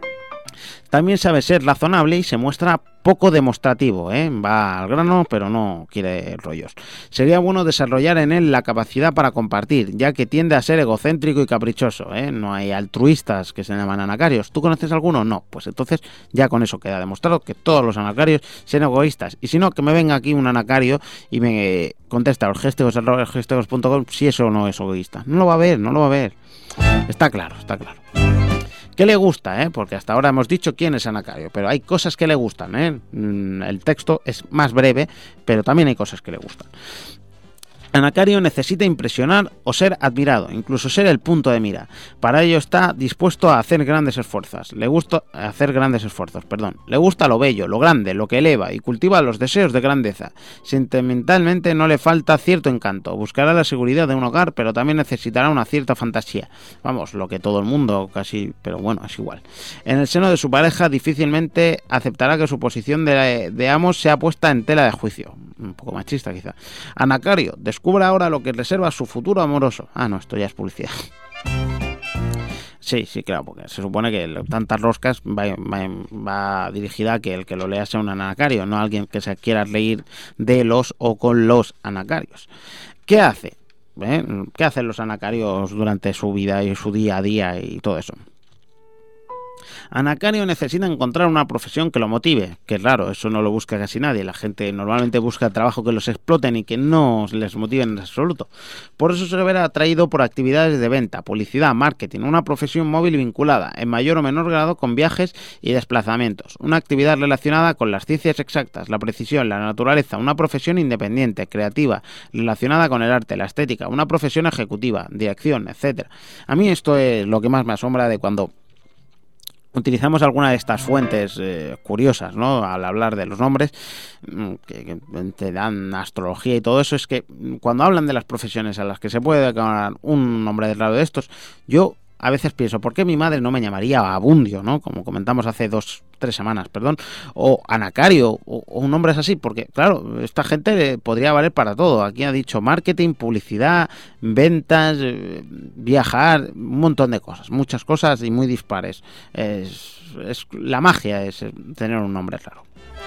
También sabe ser razonable y se muestra poco demostrativo, ¿eh? Va al grano, pero no quiere rollos. Sería bueno desarrollar en él la capacidad para compartir, ya que tiende a ser egocéntrico y caprichoso, ¿eh? No hay altruistas que se llaman anacarios. ¿Tú conoces alguno? No. Pues entonces ya con eso queda demostrado que todos los anacarios sean egoístas. Y si no, que me venga aquí un anacario y me contesta orgestegos arroba orgestegos punto com si eso no es egoísta. No lo va a ver, no lo va a ver. Está claro, está claro. ¿Qué le gusta? Eh? Porque hasta ahora hemos dicho quién es Anacario, pero hay cosas que le gustan. ¿eh? El texto es más breve, pero también hay cosas que le gustan. Anacario necesita impresionar o ser admirado, incluso ser el punto de mira. Para ello está dispuesto a hacer grandes esfuerzos. Le gusta hacer grandes esfuerzos, perdón. Le gusta lo bello, lo grande, lo que eleva y cultiva los deseos de grandeza. Sentimentalmente no le falta cierto encanto. Buscará la seguridad de un hogar, pero también necesitará una cierta fantasía. Vamos, lo que todo el mundo casi, pero bueno, es igual. En el seno de su pareja difícilmente aceptará que su posición de, de amo sea puesta en tela de juicio. Un poco machista quizá. Anacario, descubre ahora lo que reserva su futuro amoroso. Ah, no, esto ya es publicidad. Sí, sí, claro, porque se supone que tantas roscas va, va, va dirigida a que el que lo lea sea un anacario, no alguien que se quiera reír de los o con los anacarios. ¿Qué hace? ¿Eh? ¿Qué hacen los anacarios durante su vida y su día a día y todo eso? Anacario necesita encontrar una profesión que lo motive, que es raro, eso no lo busca casi nadie. La gente normalmente busca trabajo que los exploten y que no les motiven en absoluto. Por eso se verá atraído por actividades de venta, publicidad, marketing, una profesión móvil vinculada, en mayor o menor grado, con viajes y desplazamientos, una actividad relacionada con las ciencias exactas, la precisión, la naturaleza, una profesión independiente, creativa, relacionada con el arte, la estética, una profesión ejecutiva, dirección, etcétera. A mí esto es lo que más me asombra de cuando utilizamos alguna de estas fuentes eh, curiosas, ¿no? Al hablar de los nombres que, que te dan astrología y todo eso, es que cuando hablan de las profesiones a las que se puede ganar un nombre de raro de estos, yo a veces pienso, ¿por qué mi madre no me llamaría Abundio, ¿no? Como comentamos hace dos, tres semanas, perdón, o Anacario, o, o nombres así, porque claro, esta gente podría valer para todo. Aquí ha dicho marketing, publicidad, ventas, eh, viajar, un montón de cosas, muchas cosas y muy dispares. Es, es la magia es tener un nombre raro.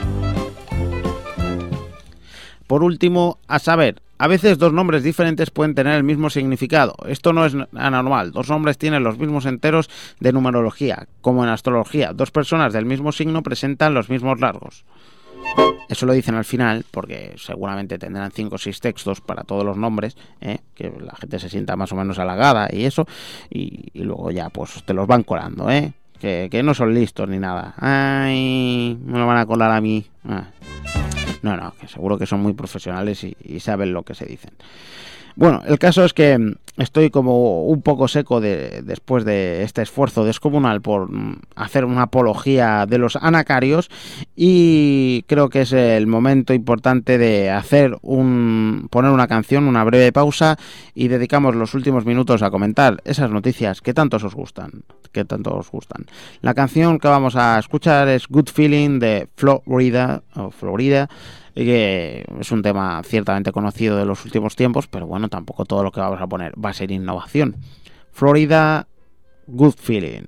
Por último, a saber, a veces dos nombres diferentes pueden tener el mismo significado. Esto no es anormal. Dos nombres tienen los mismos enteros de numerología, como en astrología. Dos personas del mismo signo presentan los mismos rasgos. Eso lo dicen al final, porque seguramente tendrán cinco o seis textos para todos los nombres, ¿eh? Que la gente se sienta más o menos halagada y eso, y, y luego ya pues te los van colando, ¿eh? que, que no son listos ni nada. Ay, me lo van a colar a mí. Ah. No, no, que seguro que son muy profesionales y, y saben lo que se dicen. Bueno, el caso es que estoy como un poco seco de, después de este esfuerzo descomunal por hacer una apología de los anacarios, y creo que es el momento importante de hacer un poner una canción, una breve pausa, y dedicamos los últimos minutos a comentar esas noticias que tanto os gustan, que tanto os gustan. La canción que vamos a escuchar es Good Feeling de Florida, o Florida, que es un tema ciertamente conocido de los últimos tiempos, pero bueno, tampoco todo lo que vamos a poner va a ser innovación. Florida, Good Feeling.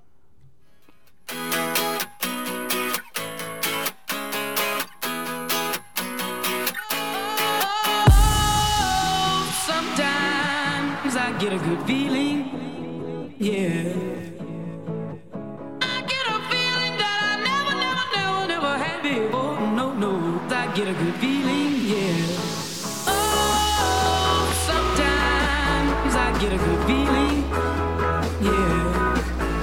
Sometimes I get a good feeling, yeah. Get a good feeling, yeah. Oh, sometimes I get a good feeling, yeah.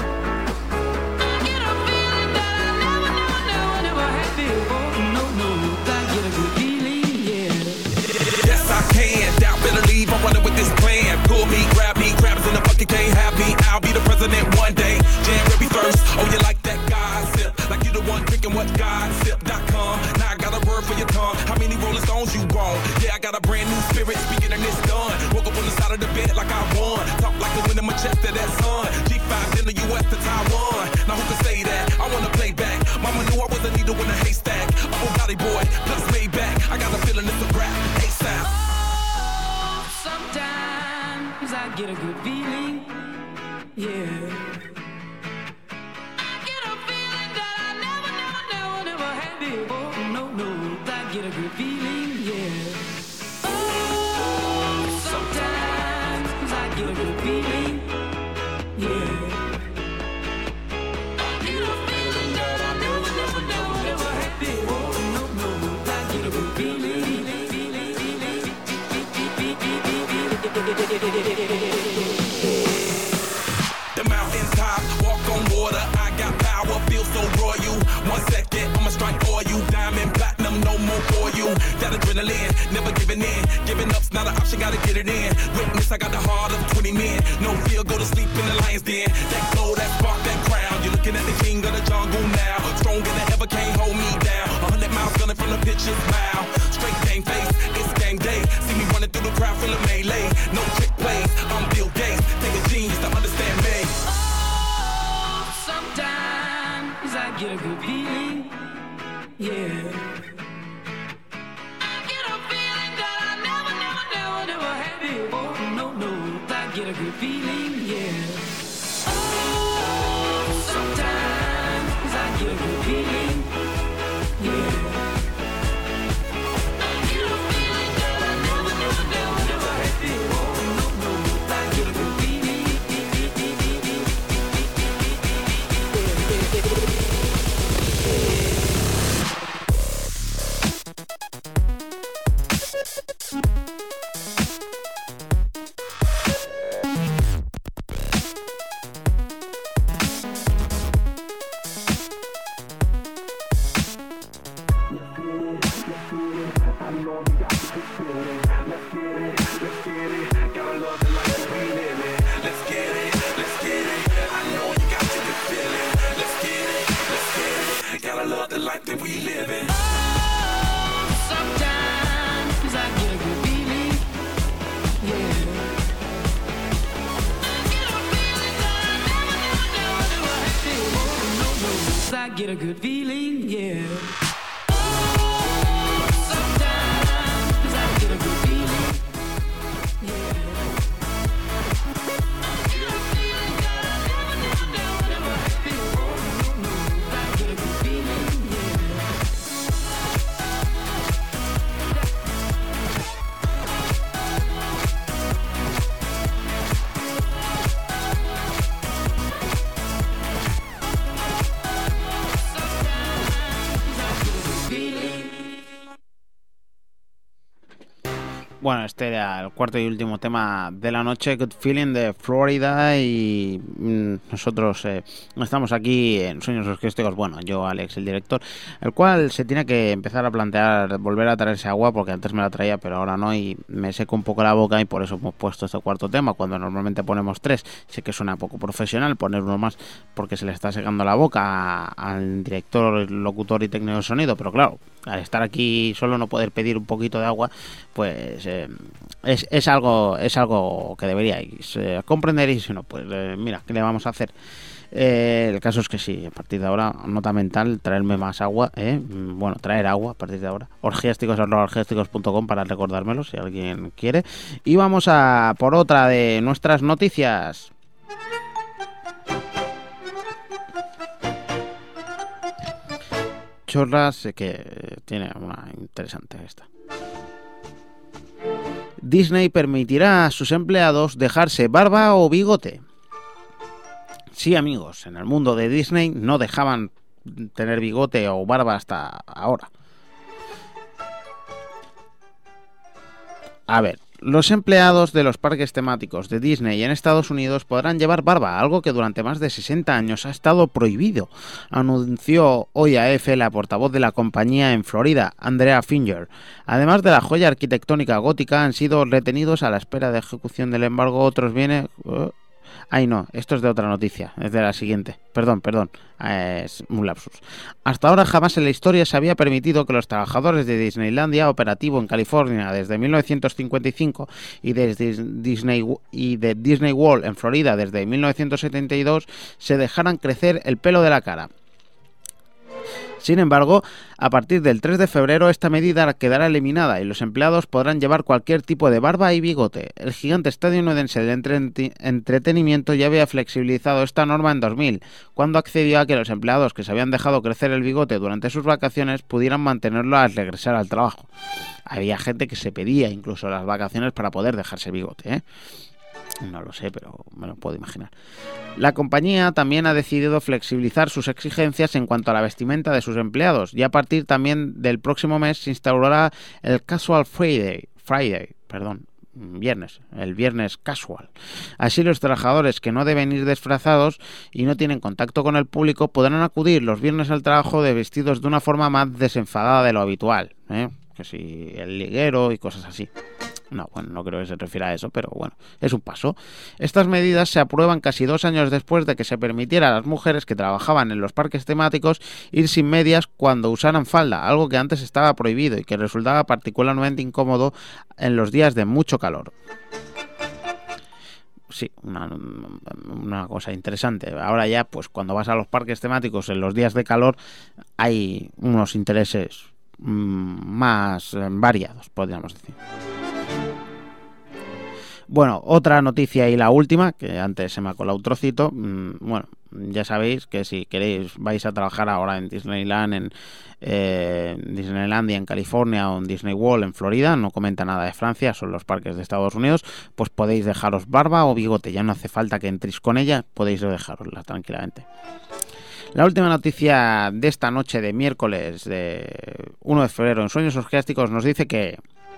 I get a feeling that I never, never, never, never had before. No, no, I get a good feeling, yeah.
Yes, I can. Doubt, better leave. I'm running with this plan. Pull me, grab me, crabs in the bucket, can't have me. I'll be the president one day. January first. Oh, you like that gossip? Like you the one drinking what gossip dot com. Now I got a word for your tongue. How many Rolling Stones you want? Yeah, I got a brand new spirit, speaking and it's done. Woke up on the side of the bed like I won. Talk like the wind in my chest to that sun. G five in the U S to Taiwan. Now who can say that? I wanna play back. Mama knew I was a needle in a haystack. I'm a body boy, plus Maybach. I got a feeling it's a rap. ASAP.
Oh, sometimes I get a good feeling, yeah. Get a good feeling, yeah. Oh, sometimes I get a good feeling, yeah. I get a feeling that I never, never, never, never had before. No, no, I get a good feeling, feeling,
The mountaintop, walk on water. I got power, feel so royal. One second, I'ma strike for you. Diamond platinum, no more for you. That adrenaline, never giving in. Giving up's not an option, gotta get it in. Witness, I got the heart of twenty men. No fear, go to sleep in the lion's den. That glow, that spark, that crown. You're looking at the king of the jungle now. Stronger than ever, can't hold me down. A hundred miles gunning from the pitcher's mile. Straight game face, it's game day. See me running through the crowd, full of melee. No trick plays, I'm Bill Gates. Take a genius to understand me.
oh, sometimes I get a good feeling, yeah. I get a feeling that I never, never, never, never had before. No, no, I get a good feeling, yeah. Oh, sometimes I get a good feeling, yeah. I get a feeling that I never, never, never, never had before. No, no, I get a good feeling. Get a good feeling, yeah. Oh, sometimes I get a good feeling, yeah. I get a feeling that I never, never, never, never had before. No, no, I get a good feeling, yeah. Sometimes I
Bueno, este era el cuarto y último tema de la noche, Good Feeling de Florida, y mmm, nosotros eh, estamos aquí en Sueños Orquísticos, bueno, yo, Alex, el director, el cual se tiene que empezar a plantear volver a traerse agua, porque antes me la traía, pero ahora no, y me seco un poco la boca, y por eso hemos puesto este cuarto tema, cuando normalmente ponemos tres. Sé que suena poco profesional poner uno más, porque se le está secando la boca al director, locutor y técnico de sonido, pero claro, al estar aquí solo no poder pedir un poquito de agua, pues eh, es, es algo es algo que deberíais eh, comprender, y si no, pues eh, mira, ¿qué le vamos a hacer? Eh, el caso es que sí, a partir de ahora, nota mental, traerme más agua, ¿eh? Bueno, traer agua a partir de ahora. orgiásticos arroba orgiásticos punto com para recordármelo si alguien quiere. Y vamos a por otra de nuestras noticias. Chorras, que tiene una interesante esta. Disney permitirá a sus empleados dejarse barba o bigote. Sí, amigos, en el mundo de Disney no dejaban tener bigote o barba hasta ahora. A ver, los empleados de los parques temáticos de Disney en Estados Unidos podrán llevar barba, algo que durante más de sesenta años ha estado prohibido, anunció hoy a E F la portavoz de la compañía en Florida, Andrea Finger. Además de la joya arquitectónica gótica, han sido retenidos a la espera de ejecución del embargo otros bienes... Uh, Ay, no, esto es de otra noticia, es de la siguiente. Perdón, perdón, es un lapsus. Hasta ahora jamás en la historia se había permitido que los trabajadores de Disneylandia, operativo en California desde mil novecientos cincuenta y cinco, y desde Disney y de Disney World en Florida desde mil novecientos setenta y dos, se dejaran crecer el pelo de la cara. Sin embargo, a partir del tres de febrero esta medida quedará eliminada y los empleados podrán llevar cualquier tipo de barba y bigote. El gigante estadounidense del entre- entretenimiento ya había flexibilizado esta norma en dos mil, cuando accedió a que los empleados que se habían dejado crecer el bigote durante sus vacaciones pudieran mantenerlo al regresar al trabajo. Había gente que se pedía incluso las vacaciones para poder dejarse bigote, ¿eh? No lo sé, pero me lo puedo imaginar. La compañía también ha decidido flexibilizar sus exigencias en cuanto a la vestimenta de sus empleados, y a partir también del próximo mes se instaurará el Casual Friday, Friday, perdón, viernes, el viernes casual. Así los trabajadores que no deben ir disfrazados y no tienen contacto con el público podrán acudir los viernes al trabajo de vestidos de una forma más desenfadada de lo habitual, ¿eh? Que si el liguero y cosas así. No, bueno, no creo que se refiera a eso, pero bueno, es un paso. Estas medidas se aprueban casi dos años después de que se permitiera a las mujeres que trabajaban en los parques temáticos ir sin medias cuando usaran falda, algo que antes estaba prohibido y que resultaba particularmente incómodo en los días de mucho calor. Sí, una, una cosa interesante. Ahora ya, pues cuando vas a los parques temáticos en los días de calor, hay unos intereses mmm, más eh, variados, podríamos decir. Bueno, otra noticia y la última, que antes se me ha colado un trocito. Bueno, ya sabéis que si queréis vais a trabajar ahora en Disneyland, en eh, Disneylandia en California o en Disney World en Florida, no comenta nada de Francia, son los parques de Estados Unidos, pues podéis dejaros barba o bigote, ya no hace falta que entréis con ella, podéis dejarosla tranquilamente. La última noticia de esta noche de miércoles de uno de febrero en Sueños Orgiásticos nos dice que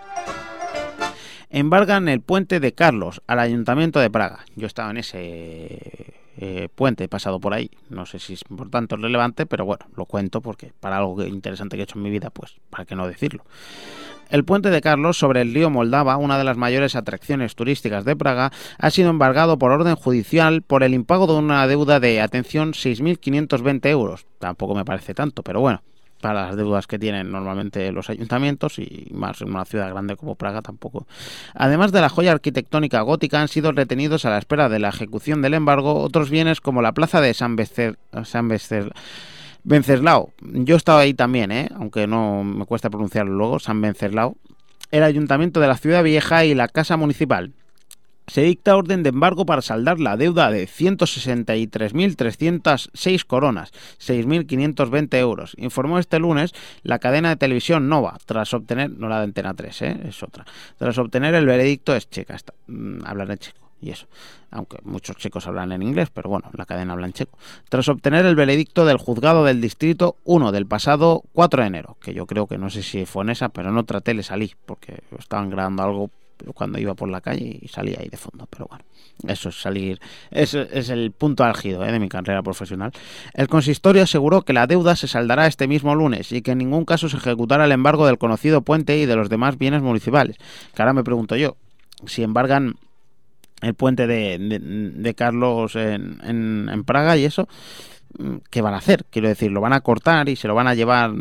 embargan el puente de Carlos al Ayuntamiento de Praga. Yo estaba en ese eh, puente, he pasado por ahí. No sé si es importante o relevante, pero bueno, lo cuento porque para algo interesante que he hecho en mi vida, pues, ¿para qué no decirlo? El puente de Carlos sobre el río Moldava, una de las mayores atracciones turísticas de Praga, ha sido embargado por orden judicial por el impago de una deuda de, atención, seis mil quinientos veinte euros. Tampoco me parece tanto, pero bueno, para las deudas que tienen normalmente los ayuntamientos y más en una ciudad grande como Praga tampoco. Además de la joya arquitectónica gótica, han sido retenidos a la espera de la ejecución del embargo otros bienes como la plaza de San Becer, San Becer, Venceslao. Yo estaba ahí también, ¿eh? Aunque no me cuesta pronunciarlo luego, San Venceslao, el ayuntamiento de la ciudad vieja y la casa municipal. Se dicta orden de embargo para saldar la deuda de ciento sesenta y tres mil trescientas seis coronas, seis mil quinientos veinte euros, informó este lunes la cadena de televisión Nova, tras obtener, no la de Antena tres, ¿eh? Es otra, tras obtener el veredicto, es checa, está, mmm, hablar en checo, y eso, aunque muchos checos hablan en inglés, pero bueno, la cadena habla en checo, tras obtener el veredicto del juzgado del Distrito uno del pasado cuatro de enero, que yo creo que no sé si fue en esa, pero en otra tele salí, porque estaban grabando algo cuando iba por la calle y salía ahí de fondo, pero bueno, eso es salir, eso es el punto álgido ¿eh? de mi carrera profesional. El consistorio aseguró que la deuda se saldará este mismo lunes y que en ningún caso se ejecutará el embargo del conocido puente y de los demás bienes municipales. Que ahora me pregunto yo, si embargan el puente de, de, de Carlos en, en, en Praga y eso, ¿qué van a hacer? Quiero decir, lo van a cortar y se lo van a llevar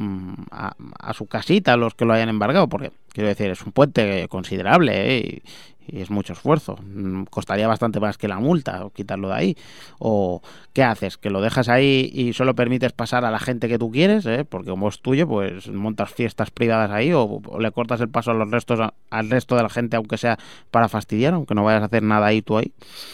A, a su casita los que lo hayan embargado, porque quiero decir, es un puente considerable ¿eh? y, y es mucho esfuerzo, costaría bastante más que la multa o quitarlo de ahí. O ¿qué haces? ¿Que lo dejas ahí y solo permites pasar a la gente que tú quieres? ¿eh? Porque como es tuyo, pues montas fiestas privadas ahí, o, o le cortas el paso a los restos a, al resto de la gente, aunque sea para fastidiar, aunque no vayas a hacer nada ahí tú ahí.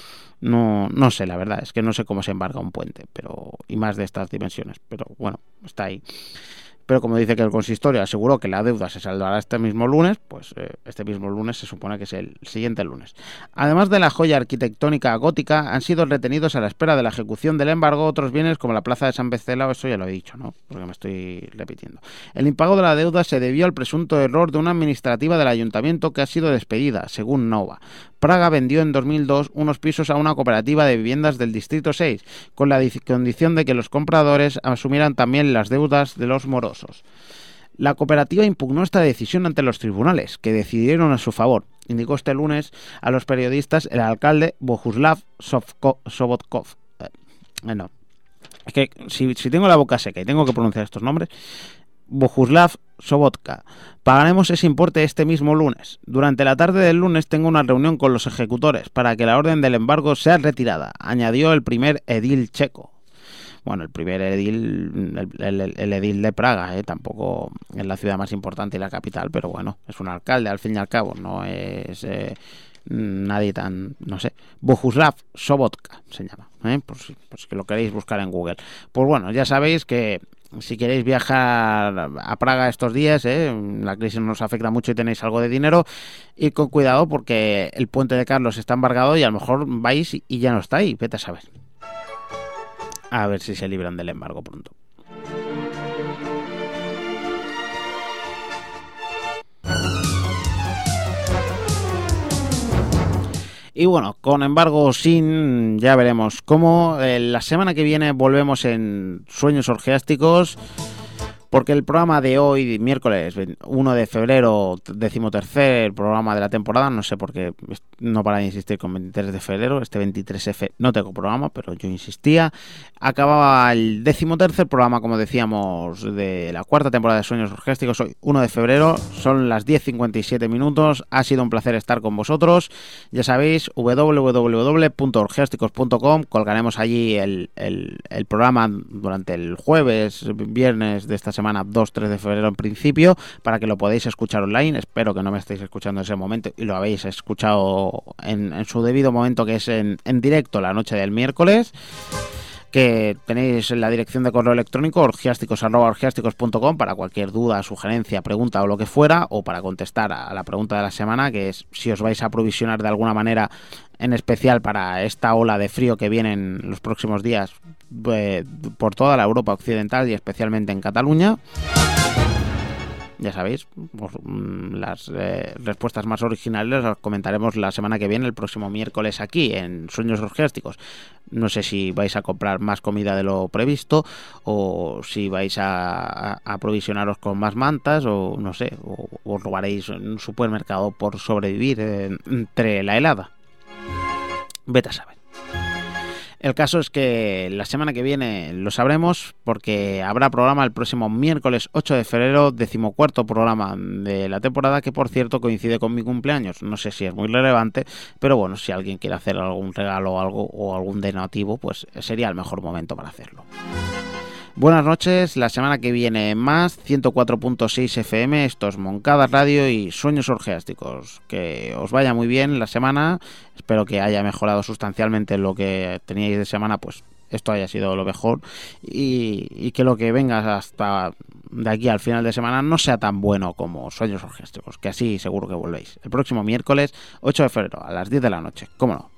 No, no sé, la verdad, es que no sé cómo se embarga un puente, pero y más de estas dimensiones, pero bueno, está ahí. Pero como dice que el consistorio aseguró que la deuda se saldará este mismo lunes, pues eh, este mismo lunes se supone que es el siguiente lunes. Además de la joya arquitectónica gótica, han sido retenidos a la espera de la ejecución del embargo otros bienes como la plaza de San Venceslau, eso ya lo he dicho, ¿no? Porque me estoy repitiendo. El impago de la deuda se debió al presunto error de una administrativa del ayuntamiento que ha sido despedida, según Nova. Praga vendió en dos mil dos unos pisos a una cooperativa de viviendas del Distrito seis, con la condición de que los compradores asumieran también las deudas de los morosos. La cooperativa impugnó esta decisión ante los tribunales, que decidieron a su favor, indicó este lunes a los periodistas el alcalde Bohuslav Sobotkov. Eh, no. Es que si, si tengo la boca seca y tengo que pronunciar estos nombres... Bohuslav Sobotka. Pagaremos ese importe este mismo lunes. Durante la tarde del lunes tengo una reunión con los ejecutores para que la orden del embargo sea retirada, añadió el primer edil checo. Bueno, el primer edil, el, el, el edil de Praga, ¿eh? Tampoco es la ciudad más importante y la capital, pero bueno, es un alcalde al fin y al cabo, no es eh, nadie tan, no sé. Bohuslav Sobotka se llama, ¿eh? por, si, por si lo queréis buscar en Google. Pues bueno, ya sabéis que si queréis viajar a Praga estos días, ¿eh? La crisis nos afecta mucho y tenéis algo de dinero, y con cuidado porque el puente de Carlos está embargado y a lo mejor vais y ya no está ahí, vete a saber. A ver si se libran del embargo pronto. Y bueno, con embargo sin, ya veremos cómo. Eh, la semana que viene volvemos en Sueños Orgiásticos, porque el programa de hoy, miércoles uno de febrero, decimotercer programa de la temporada, no sé por qué no para de insistir con veintitrés de febrero, este veintitrés efe no tengo programa, pero yo insistía, acababa el decimotercer programa, como decíamos, de la cuarta temporada de Sueños Orgiásticos, hoy uno de febrero, son las diez cincuenta y siete minutos, ha sido un placer estar con vosotros, ya sabéis, doble u doble u doble u punto orgiásticos punto com, colgaremos allí el, el, el programa durante el jueves, viernes de esta semana, dos tres de febrero en principio, para que lo podáis escuchar online. Espero que no me estéis escuchando en ese momento y lo habéis escuchado en, en su debido momento, que es en, en directo la noche del miércoles, que tenéis la dirección de correo electrónico orgiásticos arroba orgiásticos punto com para cualquier duda, sugerencia, pregunta o lo que fuera, o para contestar a la pregunta de la semana, que es si os vais a aprovisionar de alguna manera en especial para esta ola de frío que viene en los próximos días eh, por toda la Europa occidental y especialmente en Cataluña. Ya sabéis, pues, las eh, respuestas más originales las comentaremos la semana que viene, el próximo miércoles aquí en Sueños Orgiásticos. No sé si vais a comprar más comida de lo previsto, o si vais a, a, a aprovisionaros con más mantas, o no sé, o os robaréis en un supermercado por sobrevivir eh, entre la helada. Vete a saber. El caso es que la semana que viene lo sabremos, porque habrá programa el próximo miércoles ocho de febrero, decimocuarto programa de la temporada, que por cierto coincide con mi cumpleaños. No sé si es muy relevante, pero bueno, si alguien quiere hacer algún regalo o algo, o algún donativo, pues sería el mejor momento para hacerlo. Buenas noches, la semana que viene más, ciento cuatro punto seis efe eme, esto es Moncada Radio y Sueños Orgiásticos. Que os vaya muy bien la semana, espero que haya mejorado sustancialmente lo que teníais de semana, pues esto haya sido lo mejor y, y que lo que venga hasta de aquí al final de semana no sea tan bueno como Sueños Orgiásticos, que así seguro que volvéis. El próximo miércoles ocho de febrero a las diez de la noche, cómo no.